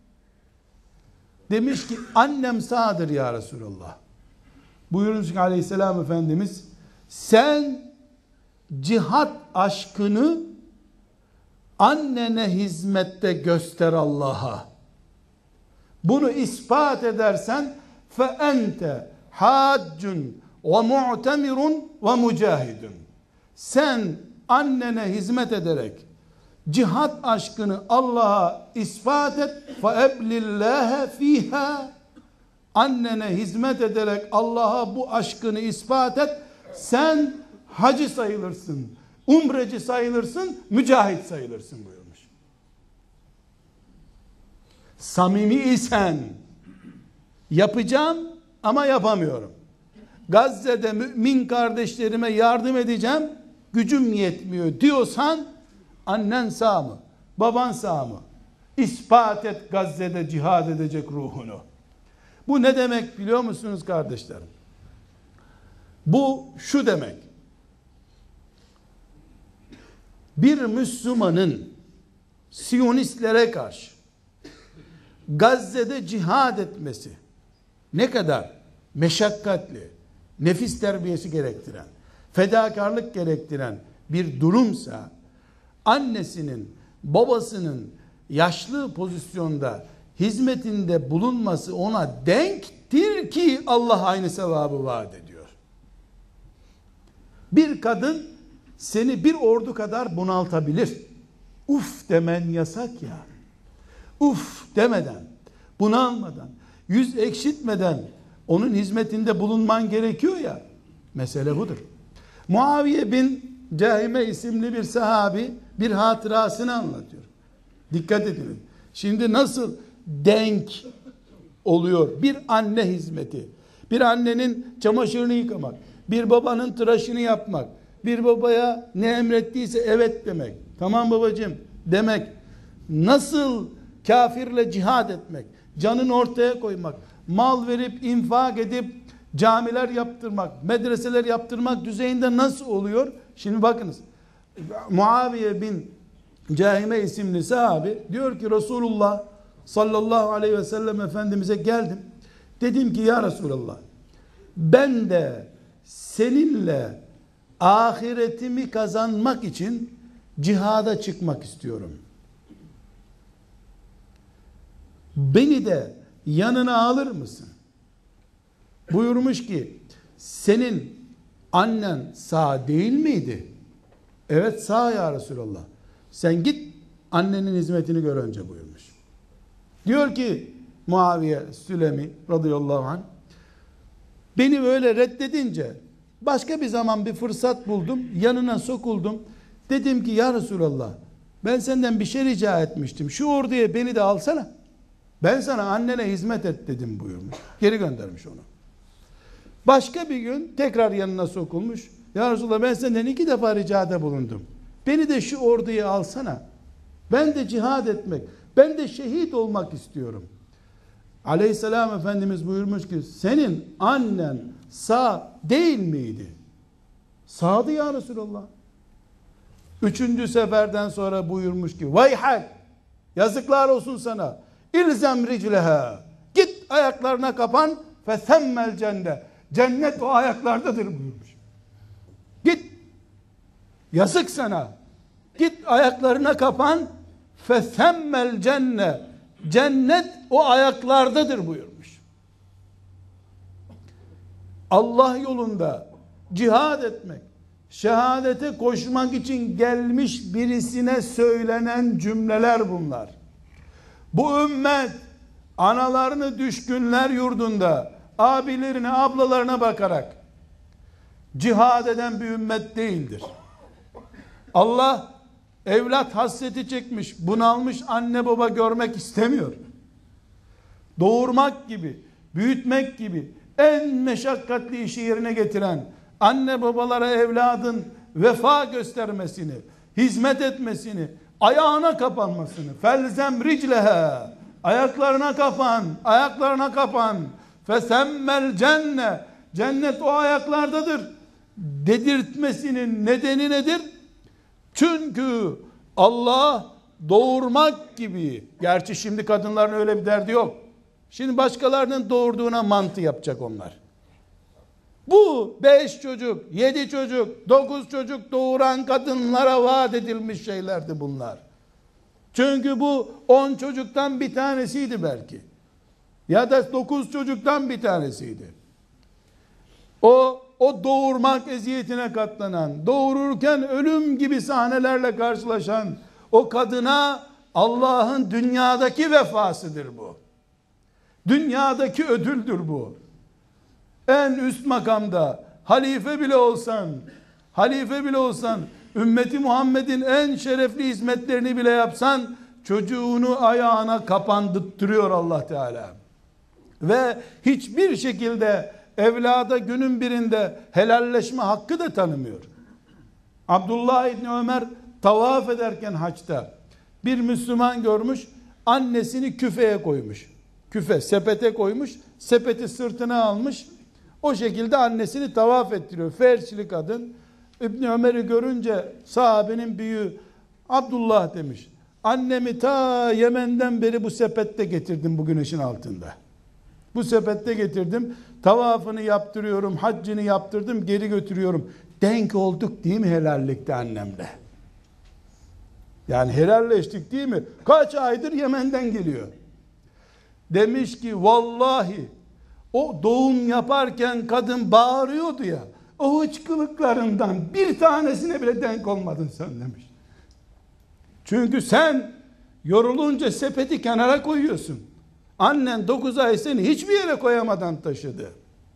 Demiş ki annem sağdır ya Resulallah. Buyurmuş ki aleyhisselam Efendimiz sen cihat aşkını annene hizmette göster Allah'a. Bunu ispat edersen fe ente haccun ve mu'temirun ve mücahidun. Sen annene hizmet ederek cihat aşkını Allah'a ispat et fe eblillâhe fîhâ. Annene hizmet ederek Allah'a bu aşkını ispat et. Sen hacı sayılırsın, umreci sayılırsın, mücahit sayılırsın buyurmuş. Samimi isen yapacağım ama yapamıyorum. Gazze'de mümin kardeşlerime yardım edeceğim, gücüm yetmiyor diyorsan annen sağ mı? Baban sağ mı? İspat et Gazze'de cihad edecek ruhunu. Bu ne demek biliyor musunuz kardeşlerim? Bu şu demek. Bir Müslümanın Siyonistlere karşı Gazze'de cihad etmesi ne kadar meşakkatli, nefis terbiyesi gerektiren, fedakarlık gerektiren bir durumsa, annesinin, babasının yaşlı pozisyonda hizmetinde bulunması ona denktir ki Allah aynı sevabı vaat ediyor. Bir kadın seni bir ordu kadar bunaltabilir. Uf demen yasak ya. Uf demeden, bunalmadan, yüz ekşitmeden onun hizmetinde bulunman gerekiyor ya. Mesele budur. Muaviye bin Cahime isimli bir sahabi bir hatırasını anlatıyor. Dikkat edin. Şimdi nasıl denk oluyor bir anne hizmeti, bir annenin çamaşırını yıkamak, bir babanın tıraşını yapmak, bir babaya ne emrettiyse evet demek, tamam babacığım demek, nasıl kafirle cihad etmek, canını ortaya koymak, mal verip infak edip camiler yaptırmak, medreseler yaptırmak düzeyinde nasıl oluyor? Şimdi bakınız, Muaviye bin Cahime isimli sahabi diyor ki Resulullah sallallahu aleyhi ve sellem Efendimiz'e geldim. Dedim ki ya Resulallah ben de seninle ahiretimi kazanmak için cihada çıkmak istiyorum. Beni de yanına alır mısın? Buyurmuş ki senin annen sağ değil miydi? Evet sağ ya Resulallah. Sen git Annenin hizmetini gör önce buyurmuş. Diyor ki Muaviye Sülemi radıyallahu anh, beni öyle reddedince başka bir zaman bir fırsat buldum, yanına sokuldum. Dedim ki ya Resulallah, ben senden bir şey rica etmiştim. Şu orduya beni de alsana. Ben sana annene hizmet et dedim buyurmuş. Geri göndermiş onu. Başka bir gün tekrar yanına sokulmuş. Ya Resulallah, ben senden iki defa ricada bulundum. Beni de şu orduya alsana. Ben de cihad etmek, ben de şehit olmak istiyorum. Aleyhisselam Efendimiz buyurmuş ki senin annen sağ değil miydi? Sağdı ya Resulallah. Üçüncü seferden sonra buyurmuş ki vayhak, yazıklar olsun sana. İlzem ricleha, git ayaklarına kapan, fesemmel cennet, cennet o ayaklardadır buyurmuş. Git, yazık sana, git ayaklarına kapan, fesemmel cennet, cennet o ayaklardadır buyurmuş. Allah yolunda cihad etmek, şehadete koşmak için gelmiş birisine söylenen cümleler bunlar. Bu ümmet analarını düşkünler yurdunda abilerine, ablalarına bakarak cihad eden bir ümmet değildir. Allah evlat hasreti çekmiş, bunalmış anne baba görmek istemiyor. Doğurmak gibi, büyütmek gibi en meşakkatli işi yerine getiren anne babalara evladın vefa göstermesini, hizmet etmesini, ayağına kapanmasını, felzem ricleha, ayaklarına kapan, ayaklarına kapan, fesemmel cennet, cennet o ayaklardadır dedirtmesinin nedeni nedir? Çünkü Allah doğurmak gibi, gerçi şimdi kadınların öyle bir derdi yok. Şimdi başkalarının doğurduğuna mantı yapacak onlar. Bu beş çocuk, yedi çocuk, dokuz çocuk doğuran kadınlara vaat edilmiş şeylerdi bunlar. Çünkü bu on çocuktan bir tanesiydi belki. Ya da dokuz çocuktan bir tanesiydi. O, o doğurmak eziyetine katlanan, doğururken ölüm gibi sahnelerle karşılaşan o kadına Allah'ın dünyadaki vefasıdır bu. Dünyadaki ödüldür bu. En üst makamda halife bile olsan, halife bile olsan, ümmeti Muhammed'in en şerefli hizmetlerini bile yapsan, çocuğunu ayağına kapandırtıyor Allah Teala. Ve hiçbir şekilde evlada günün birinde helalleşme hakkı da tanımıyor. Abdullah İbni Ömer tavaf ederken haçta bir Müslüman görmüş, annesini küfeye koymuş. Küfe, sepete koymuş, sepeti sırtına almış, o şekilde annesini tavaf ettiriyor. Felçli kadın İbni Ömer'i görünce sahabenin büyüğü Abdullah demiş, annemi ta Yemen'den beri bu sepette getirdim bu güneşin altında. Bu sepette getirdim, tavafını yaptırıyorum, haccını yaptırdım, geri götürüyorum. Denk olduk değil mi helallikte annemle? Yani helalleştik değil mi? Kaç aydır Yemen'den geliyor. Demiş ki vallahi o doğum yaparken kadın bağırıyordu ya, o hıçkılıklarından bir tanesine bile denk olmadın sen demiş. Çünkü sen yorulunca sepeti kenara koyuyorsun. Annen dokuz ay seni hiçbir yere koyamadan taşıdı.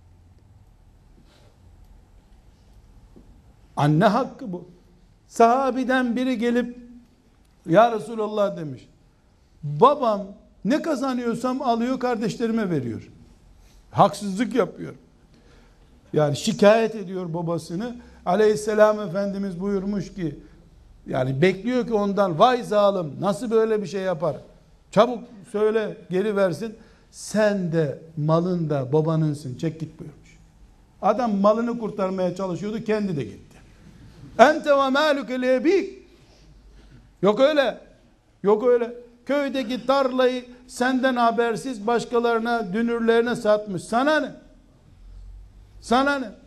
Anne hakkı bu. Sahabiden biri gelip ya Resulallah demiş, babam ne kazanıyorsam alıyor kardeşlerime veriyor. Haksızlık yapıyor. Yani şikayet ediyor babasını. Aleyhisselam Efendimiz buyurmuş ki, yani bekliyor ki ondan, vay zalim nasıl böyle bir şey yapar? Çabuk söyle geri versin. Sen de malın da babanınsın, çek git buyurmuş. Adam malını kurtarmaya çalışıyordu, kendi de gitti. Ente ve mâluke lebik. Yok öyle. Yok öyle. Köydeki tarlayı senden habersiz başkalarına, dünürlerine satmış. Sana ne? Sana ne?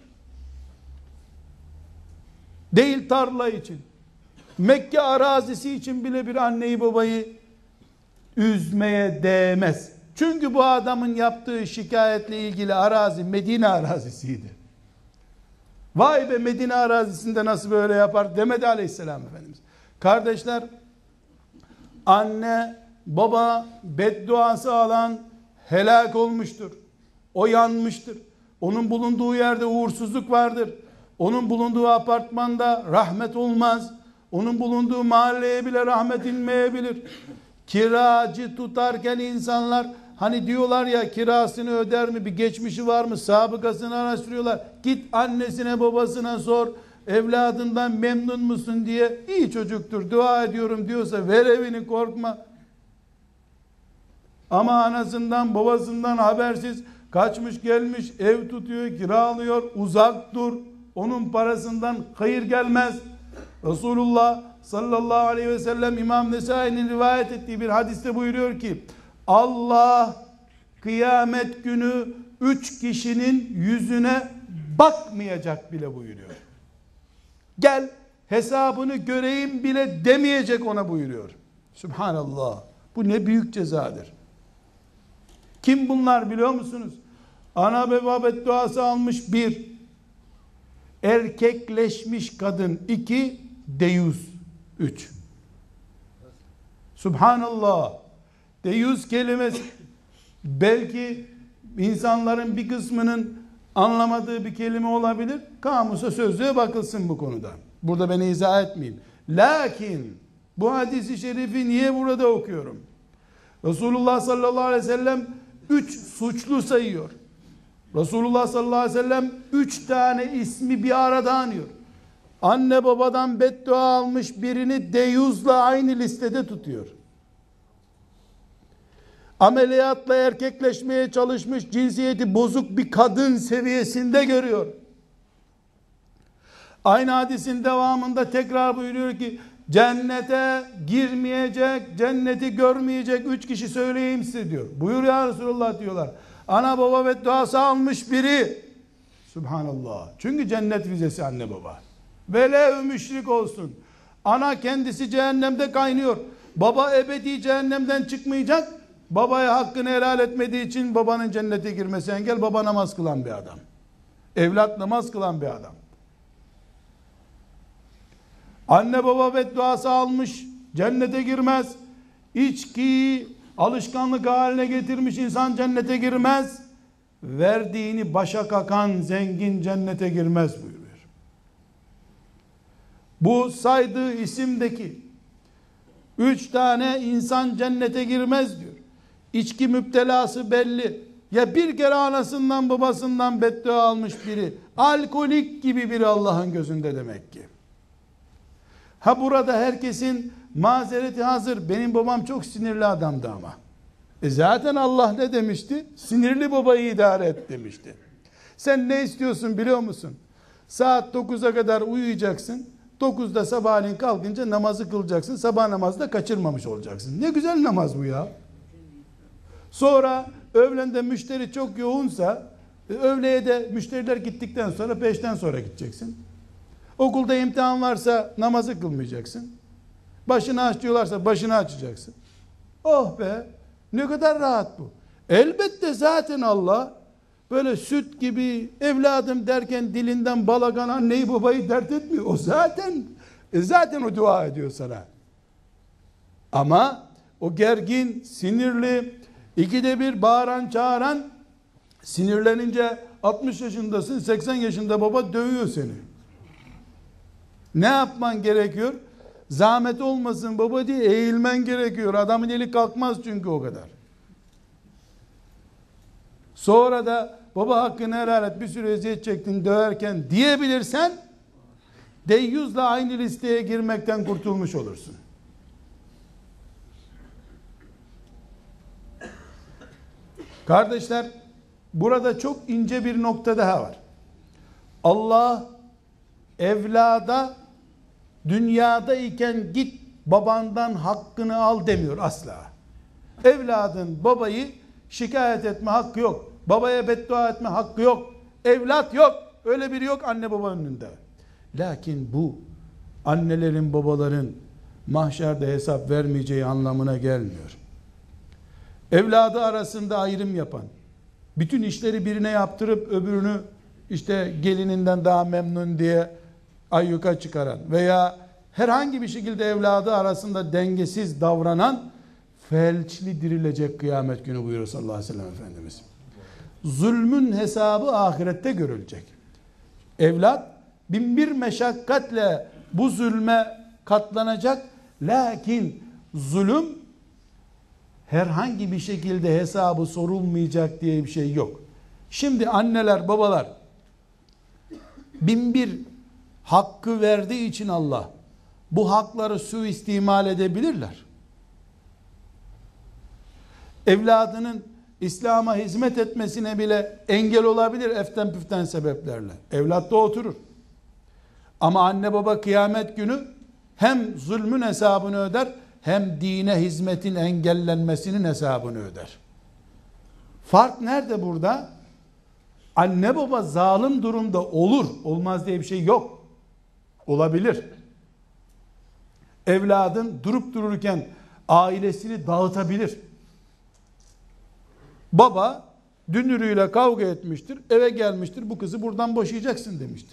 Değil tarla için. Mekke arazisi için bile bir anneyi babayı üzmeye değmez. Çünkü bu adamın yaptığı şikayetle ilgili arazi Medine arazisiydi. Vay be, Medine arazisinde nasıl böyle yapar demedi Aleyhisselam Efendimiz. Kardeşler, anne, baba bedduası alan helak olmuştur. O yanmıştır. Onun bulunduğu yerde uğursuzluk vardır. Onun bulunduğu apartmanda rahmet olmaz. Onun bulunduğu mahalleye bile rahmet inmeyebilir. Kiracı tutarken insanlar hani diyorlar ya, kirasını öder mi, bir geçmişi var mı, sabıkasını araştırıyorlar. Git annesine babasına sor, evladından memnun musun diye. İyi çocuktur, dua ediyorum diyorsa ver evini, korkma. Ama anasından babasından habersiz kaçmış gelmiş, ev tutuyor, kiralıyor, uzak dur. Onun parasından hayır gelmez. Resulullah sallallahu aleyhi ve sellem İmam Nesai'nin rivayet ettiği bir hadiste buyuruyor ki, Allah kıyamet günü üç kişinin yüzüne bakmayacak bile buyuruyor. Gel hesabını göreyim bile demeyecek ona buyuruyor. Subhanallah. Bu ne büyük cezadır. Kim bunlar biliyor musunuz? Ana baba bedduası almış bir, erkekleşmiş kadın iki, deyus üç. Subhanallah. Deyus kelimesi belki insanların bir kısmının anlamadığı bir kelime olabilir. Kamusa, sözlüğe bakılsın bu konuda. Burada ben izah etmeyeyim. Lakin bu hadisi şerifi niye burada okuyorum? Resulullah sallallahu aleyhi ve sellem üç suçlu sayıyor. Resulullah sallallahu aleyhi ve sellem üç tane ismi bir arada anıyor. Anne babadan beddua almış birini deyuzla aynı listede tutuyor. Ameliyatla erkekleşmeye çalışmış, cinsiyeti bozuk bir kadın seviyesinde görüyor. Aynı hadisin devamında tekrar buyuruyor ki, cennete girmeyecek, cenneti görmeyecek üç kişi söyleyeyim size diyor. Buyur ya Resulullah diyorlar. Ana baba bedduası almış biri. Subhanallah. Çünkü cennet vizesi anne baba. Velev müşrik olsun. Ana kendisi cehennemde kaynıyor. Baba ebedi cehennemden çıkmayacak. Babaya hakkını helal etmediği için babanın cennete girmesi engel. Baba namaz kılan bir adam. Evlat namaz kılan bir adam. Anne baba bedduası almış, cennete girmez. İçkiyi alışkanlık haline getirmiş insan cennete girmez. Verdiğini başa kakan zengin cennete girmez buyuruyor. Bu saydığı isimdeki üç tane insan cennete girmez diyor. İçki müptelası belli. Ya bir kere anasından babasından beddua almış biri, alkolik gibi biri Allah'ın gözünde demek ki. Ha burada herkesin mazereti hazır. Benim babam çok sinirli adamdı ama. E zaten Allah ne demişti? Sinirli babayı idare et demişti. Sen ne istiyorsun biliyor musun? Saat dokuza kadar uyuyacaksın. dokuzda sabahleyin kalkınca namazı kılacaksın. Sabah namazı da kaçırmamış olacaksın. Ne güzel namaz bu ya. Sonra öğlende müşteri çok yoğunsa, öğleye de müşteriler gittikten sonra beşten sonra gideceksin. Okulda imtihan varsa namazı kılmayacaksın. Başını aç diyorlarsa başını açacaksın. Oh be, ne kadar rahat bu. Elbette zaten Allah böyle süt gibi evladım derken dilinden balagan anneyi babayı dert etmiyor. O zaten e zaten o dua ediyor sana. Ama o gergin, sinirli, ikide bir bağıran çağıran, sinirlenince altmış yaşındasın, seksen yaşında baba dövüyor seni. Ne yapman gerekiyor? Zahmet olmasın baba diye eğilmen gerekiyor. Adamın eli kalkmaz çünkü o kadar. Sonra da baba hakkını helal et, bir sürü eziyet çektin döverken diyebilirsen, deyyuzla aynı listeye girmekten kurtulmuş olursun. Kardeşler, burada çok ince bir nokta daha var. Allah evlada dünyada iken git babandan hakkını al demiyor asla. Evladın babayı şikayet etme hakkı yok. Babaya beddua etme hakkı yok. Evlat yok. Öyle biri yok anne baba önünde. Lakin bu annelerin babaların mahşerde hesap vermeyeceği anlamına gelmiyor. Evladı arasında ayrım yapan, bütün işleri birine yaptırıp öbürünü işte gelininden daha memnun diye ayyuka çıkaran veya herhangi bir şekilde evladı arasında dengesiz davranan felçli dirilecek kıyamet günü buyuruyor sallallahu aleyhi ve sellem Efendimiz. Zulmün hesabı ahirette görülecek. Evlat bin bir meşakkatle bu zulme katlanacak, lakin zulüm herhangi bir şekilde hesabı sorulmayacak diye bir şey yok. Şimdi anneler, babalar bin bir hakkı verdiği için Allah bu hakları suistimal edebilirler. Evladının İslam'a hizmet etmesine bile engel olabilir eften püften sebeplerle. Evlat da oturur. Ama anne baba kıyamet günü hem zulmün hesabını öder, hem dine hizmetin engellenmesinin hesabını öder. Fark nerede burada? Anne baba zalim durumda olur, olmaz diye bir şey yok. Olabilir. Evladın durup dururken ailesini dağıtabilir. Baba dünürüyle kavga etmiştir, eve gelmiştir, bu kızı buradan boşayacaksın demiştir.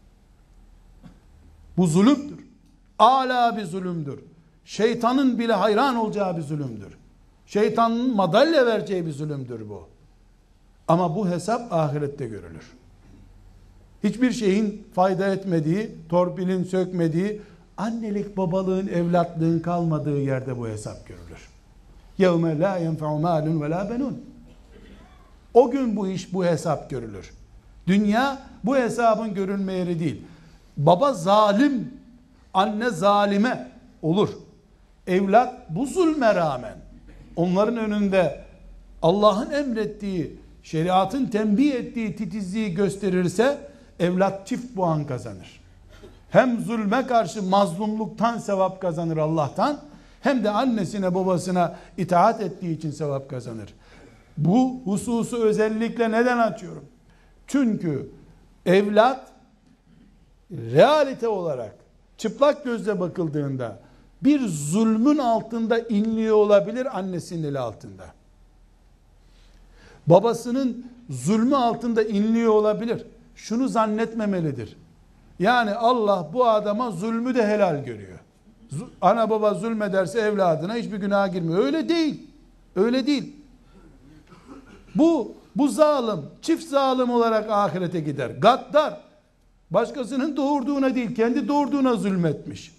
Bu zulümdür. Âlâ bir zulümdür. Şeytanın bile hayran olacağı bir zulümdür. Şeytanın madalya vereceği bir zulümdür bu. Ama bu hesap ahirette görülür. Hiçbir şeyin fayda etmediği, torpilin sökmediği, annelik babalığın, evlatlığın kalmadığı yerde bu hesap görülür. يَوْمَ لَا يَنْفَعُ مَالٌ وَلَا بَنُونَ. O gün bu iş, bu hesap görülür. Dünya bu hesabın görülme yeri değil. Baba zalim, anne zalime olur. Evlat bu zulme rağmen onların önünde Allah'ın emrettiği, şeriatın tembih ettiği titizliği gösterirse evlat çift puan kazanır. Hem zulme karşı mazlumluktan sevap kazanır Allah'tan, hem de annesine babasına itaat ettiği için sevap kazanır. Bu hususu özellikle neden açıyorum? Çünkü evlat realite olarak çıplak gözle bakıldığında bir zulmün altında inliyor olabilir, annesinin eli altında. Babasının zulmü altında inliyor olabilir. Şunu zannetmemelidir. Yani Allah bu adama zulmü de helal görüyor. Ana baba zulmederse evladına hiçbir günaha girmiyor. Öyle değil. Öyle değil. Bu, bu zalim, çift zalim olarak ahirete gider. Gaddar, başkasının doğurduğuna değil, kendi doğurduğuna zulmetmiş.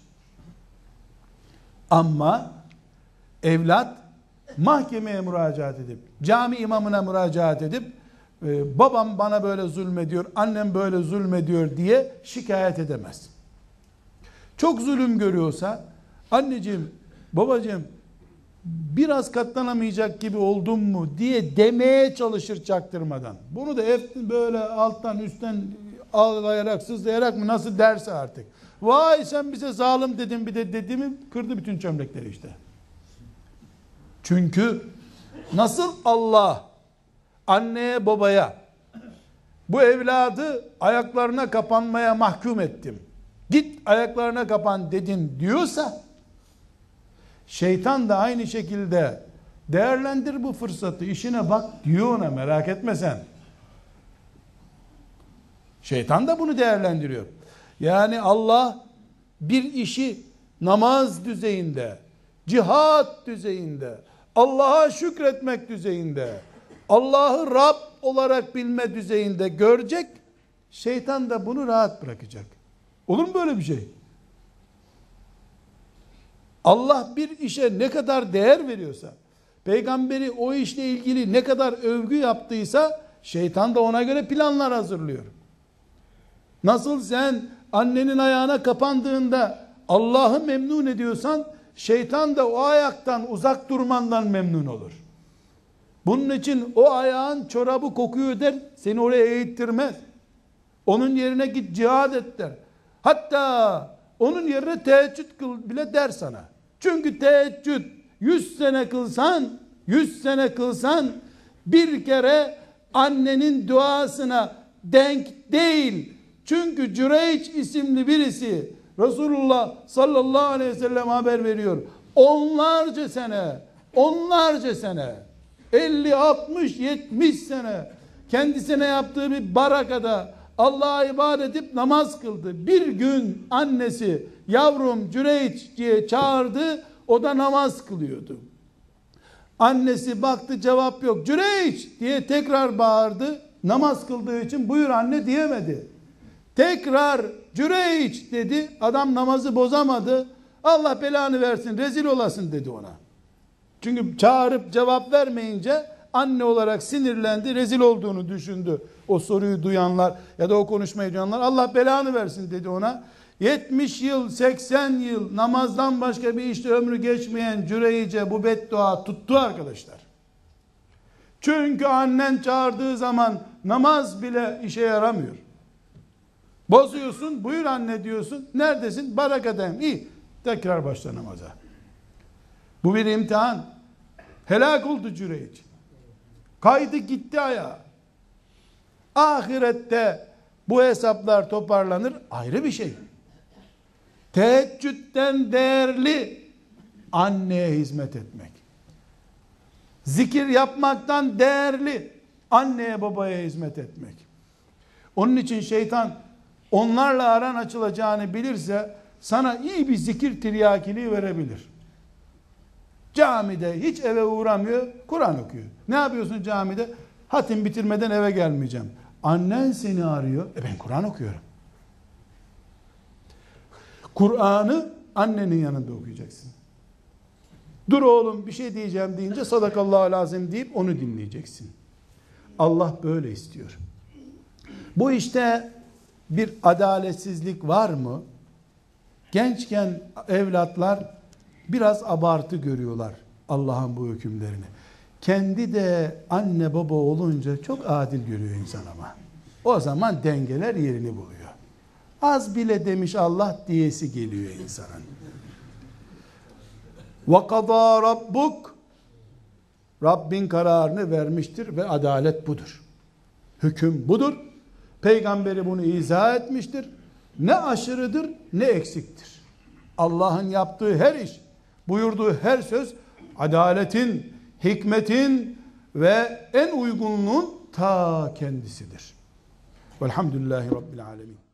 Ama evlat mahkemeye müracaat edip, cami imamına müracaat edip, e, babam bana böyle zulmediyor, annem böyle zulmediyor diye şikayet edemez. Çok zulüm görüyorsa, anneciğim, babacığım, biraz katlanamayacak gibi oldum mu diye demeye çalışır çaktırmadan. Bunu da böyle alttan üstten ağlayarak, sızlayarak mı nasıl derse artık. Vay sen bize zalim dedin, bir de dediğimi kırdı bütün çömlekleri işte. Çünkü nasıl Allah anneye babaya bu evladı ayaklarına kapanmaya mahkum ettim, git ayaklarına kapan dedin diyorsa, şeytan da aynı şekilde değerlendir bu fırsatı, işine bak diyor ona, merak etme sen. Şeytan da bunu değerlendiriyor. Yani Allah bir işi namaz düzeyinde, cihat düzeyinde, Allah'a şükretmek düzeyinde, Allah'ı Rab olarak bilme düzeyinde görecek, şeytan da bunu rahat bırakacak. Olur mu böyle bir şey? Allah bir işe ne kadar değer veriyorsa, peygamberi o işle ilgili ne kadar övgü yaptıysa, şeytan da ona göre planlar hazırlıyor. Nasıl sen annenin ayağına kapandığında Allah'ı memnun ediyorsan, şeytan da o ayaktan uzak durmandan memnun olur. Bunun için o ayağın çorabı kokuyor der, seni oraya eğittirmez. Onun yerine git cihad et der. Hatta onun yerine teheccüd kıl bile der sana. Çünkü teheccüd yüz sene kılsan, yüz sene kılsan bir kere annenin duasına denk değil. Çünkü Cüreyç isimli birisi Resulullah sallallahu aleyhi ve sellem haber veriyor. Onlarca sene, onlarca sene, elli, altmış, yetmiş sene kendisine yaptığı bir barakada Allah'a ibadet edip namaz kıldı. Bir gün annesi Yavrum Cüreyç diye çağırdı. O da namaz kılıyordu. Annesi baktı cevap yok. Cüreyç diye tekrar bağırdı. Namaz kıldığı için buyur anne diyemedi. Tekrar Cüreyç dedi. Adam namazı bozamadı. Allah belanı versin, rezil olasın dedi ona. Çünkü çağırıp cevap vermeyince anne olarak sinirlendi, rezil olduğunu düşündü. O soruyu duyanlar ya da o konuşmayı duyanlar Allah belanı versin dedi ona. yetmiş yıl, seksen yıl namazdan başka bir işte ömrü geçmeyen Cüreyce bu beddua tuttu arkadaşlar. Çünkü annen çağırdığı zaman namaz bile işe yaramıyor. Bozuyorsun, buyur anne diyorsun. Neredesin? Barakadayım. İyi. Tekrar başla namaza. Bu bir imtihan. Helak oldu Cüreyç. Kaydı gitti ayağa. Ahirette bu hesaplar toparlanır, ayrı bir şey. Teheccüden değerli anneye hizmet etmek. Zikir yapmaktan değerli anneye babaya hizmet etmek. Onun için şeytan onlarla aran açılacağını bilirse sana iyi bir zikir tiryakiliği verebilir. Camide hiç eve uğramıyor, Kur'an okuyor. Ne yapıyorsun camide? Hatim bitirmeden eve gelmeyeceğim. Annen seni arıyor. E ben Kur'an okuyorum. Kur'an'ı annenin yanında okuyacaksın. Dur oğlum bir şey diyeceğim deyince sadakallahu lazim deyip onu dinleyeceksin. Allah böyle istiyor. Bu işte bir adaletsizlik var mı? Gençken evlatlar biraz abartı görüyorlar Allah'ın bu hükümlerini. Kendi de anne baba olunca çok adil görüyor insan ama. O zaman dengeler yerini buluyor. Az bile demiş Allah diyesi geliyor insanın. وَقَضَى rabbuk, Rabbin kararını vermiştir ve adalet budur. Hüküm budur. Peygamberi bunu izah etmiştir. Ne aşırıdır ne eksiktir. Allah'ın yaptığı her iş, buyurduğu her söz adaletin, hikmetin ve en uygunluğun ta kendisidir. Velhamdülillahi Rabbil alemin.